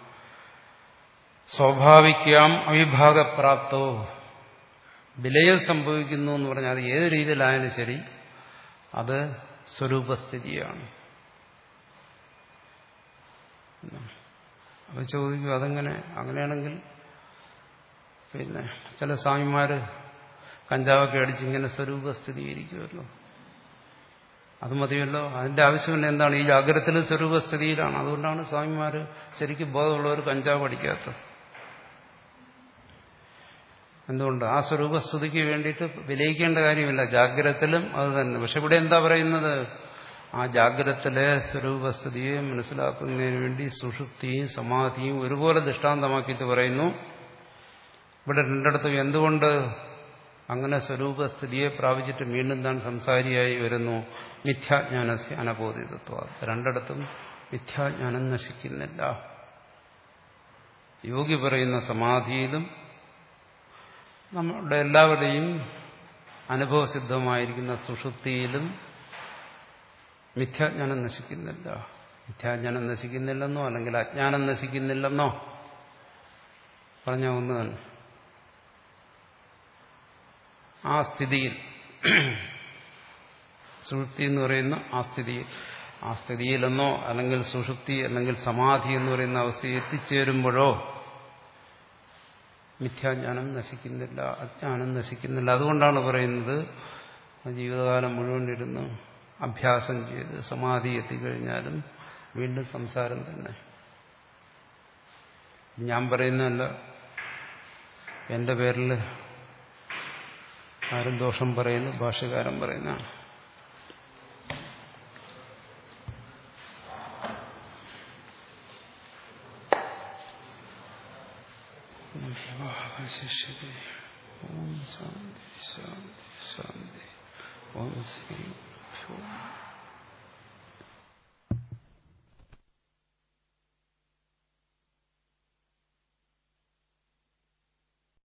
സ്വാഭാവിക്കാം അവിഭാഗപ്രാപ്തോ. വിലയം സംഭവിക്കുന്നു എന്ന് പറഞ്ഞാൽ അത് ഏത് രീതിയിലായാലും ശരി അത് സ്വരൂപസ്ഥിതിയാണ്. അപ്പൊ ചോദിക്കും അതെങ്ങനെ? അങ്ങനെയാണെങ്കിൽ പിന്നെ ചില സ്വാമിമാര് കഞ്ചാവൊക്കെ അടിച്ച് ഇങ്ങനെ സ്വരൂപസ്ഥിതിയിരിക്കുമല്ലോ, അത് മതിയല്ലോ. അതിന്റെ ആവശ്യമില്ല. എന്താണ്? ഈ ജാഗ്രതത്തിൽ സ്വരൂപസ്ഥിതിയിലാണ്. അതുകൊണ്ടാണ് സ്വാമിമാര് ശരിക്കും ബോധമുള്ളവർ കഞ്ചാവ് അടിക്കാത്തത്. എന്തുകൊണ്ട്? ആ സ്വരൂപസ്ഥിതിക്ക് വേണ്ടിയിട്ട് വിലയിക്കേണ്ട കാര്യമില്ല. ജാഗ്രതത്തിലും അത് തന്നെ. പക്ഷെ ഇവിടെ എന്താ പറയുന്നത്? ആ ജാഗ്രതത്തിലെ സ്വരൂപസ്ഥിതിയെ മനസ്സിലാക്കുന്നതിന് വേണ്ടി സുഷുപ്തിയും സമാധിയും ഒരുപോലെ ദൃഷ്ടാന്തമാക്കിയിട്ട് പറയുന്നു. ഇവിടെ രണ്ടിടത്തും എന്തുകൊണ്ട് അങ്ങനെ സ്വരൂപസ്ഥിതിയെ പ്രാപിച്ചിട്ട് വീണ്ടും താൻ സംസാരിയായി വരുന്നു? മിഥ്യാജ്ഞാനസ്യ അനബോധിതത്വം. രണ്ടിടത്തും മിഥ്യാജ്ഞാനം നശിക്കുന്നില്ല. യോഗി പറയുന്ന സമാധിയിലും നമ്മുടെ എല്ലാവരുടെയും അനുഭവസിദ്ധമായിരിക്കുന്ന സുഷുപ്തിയിലും മിഥ്യാജ്ഞാനം നശിക്കുന്നില്ല. മിഥ്യാജ്ഞാനം നശിക്കുന്നില്ലെന്നോ അല്ലെങ്കിൽ അജ്ഞാനം നശിക്കുന്നില്ലെന്നോ പറഞ്ഞ ഒന്ന് തന്നെ. ആ സ്ഥിതിയിൽ, സുഷുപ്തി എന്ന് പറയുന്ന ആ സ്ഥിതിയിൽ, ആ സ്ഥിതിയിലെന്നോ അല്ലെങ്കിൽ സുഷുപ്തി അല്ലെങ്കിൽ സമാധി എന്ന് പറയുന്ന അവസ്ഥയിൽ എത്തിച്ചേരുമ്പോഴോ മിഥ്യാജ്ഞാനം നശിക്കുന്നില്ല, അജ്ഞാനം നശിക്കുന്നില്ല. അതുകൊണ്ടാണ് പറയുന്നത് ജീവിതകാലം മുഴുവൻ ഇരുന്ന് അഭ്യാസം ചെയ്ത് സമാധി എത്തിക്കഴിഞ്ഞാലും വീണ്ടും സംസാരം തന്നെ. ഞാൻ പറയുന്നതല്ല, എന്റെ പേരിൽ ആരും ദോഷം പറയുന്നു, ഭാഷ്യകാരൻ പറയുന്നതാണ്. ഓം ശാന്തി ശാന്തി ശാന്തി. ഓം ശ്രീ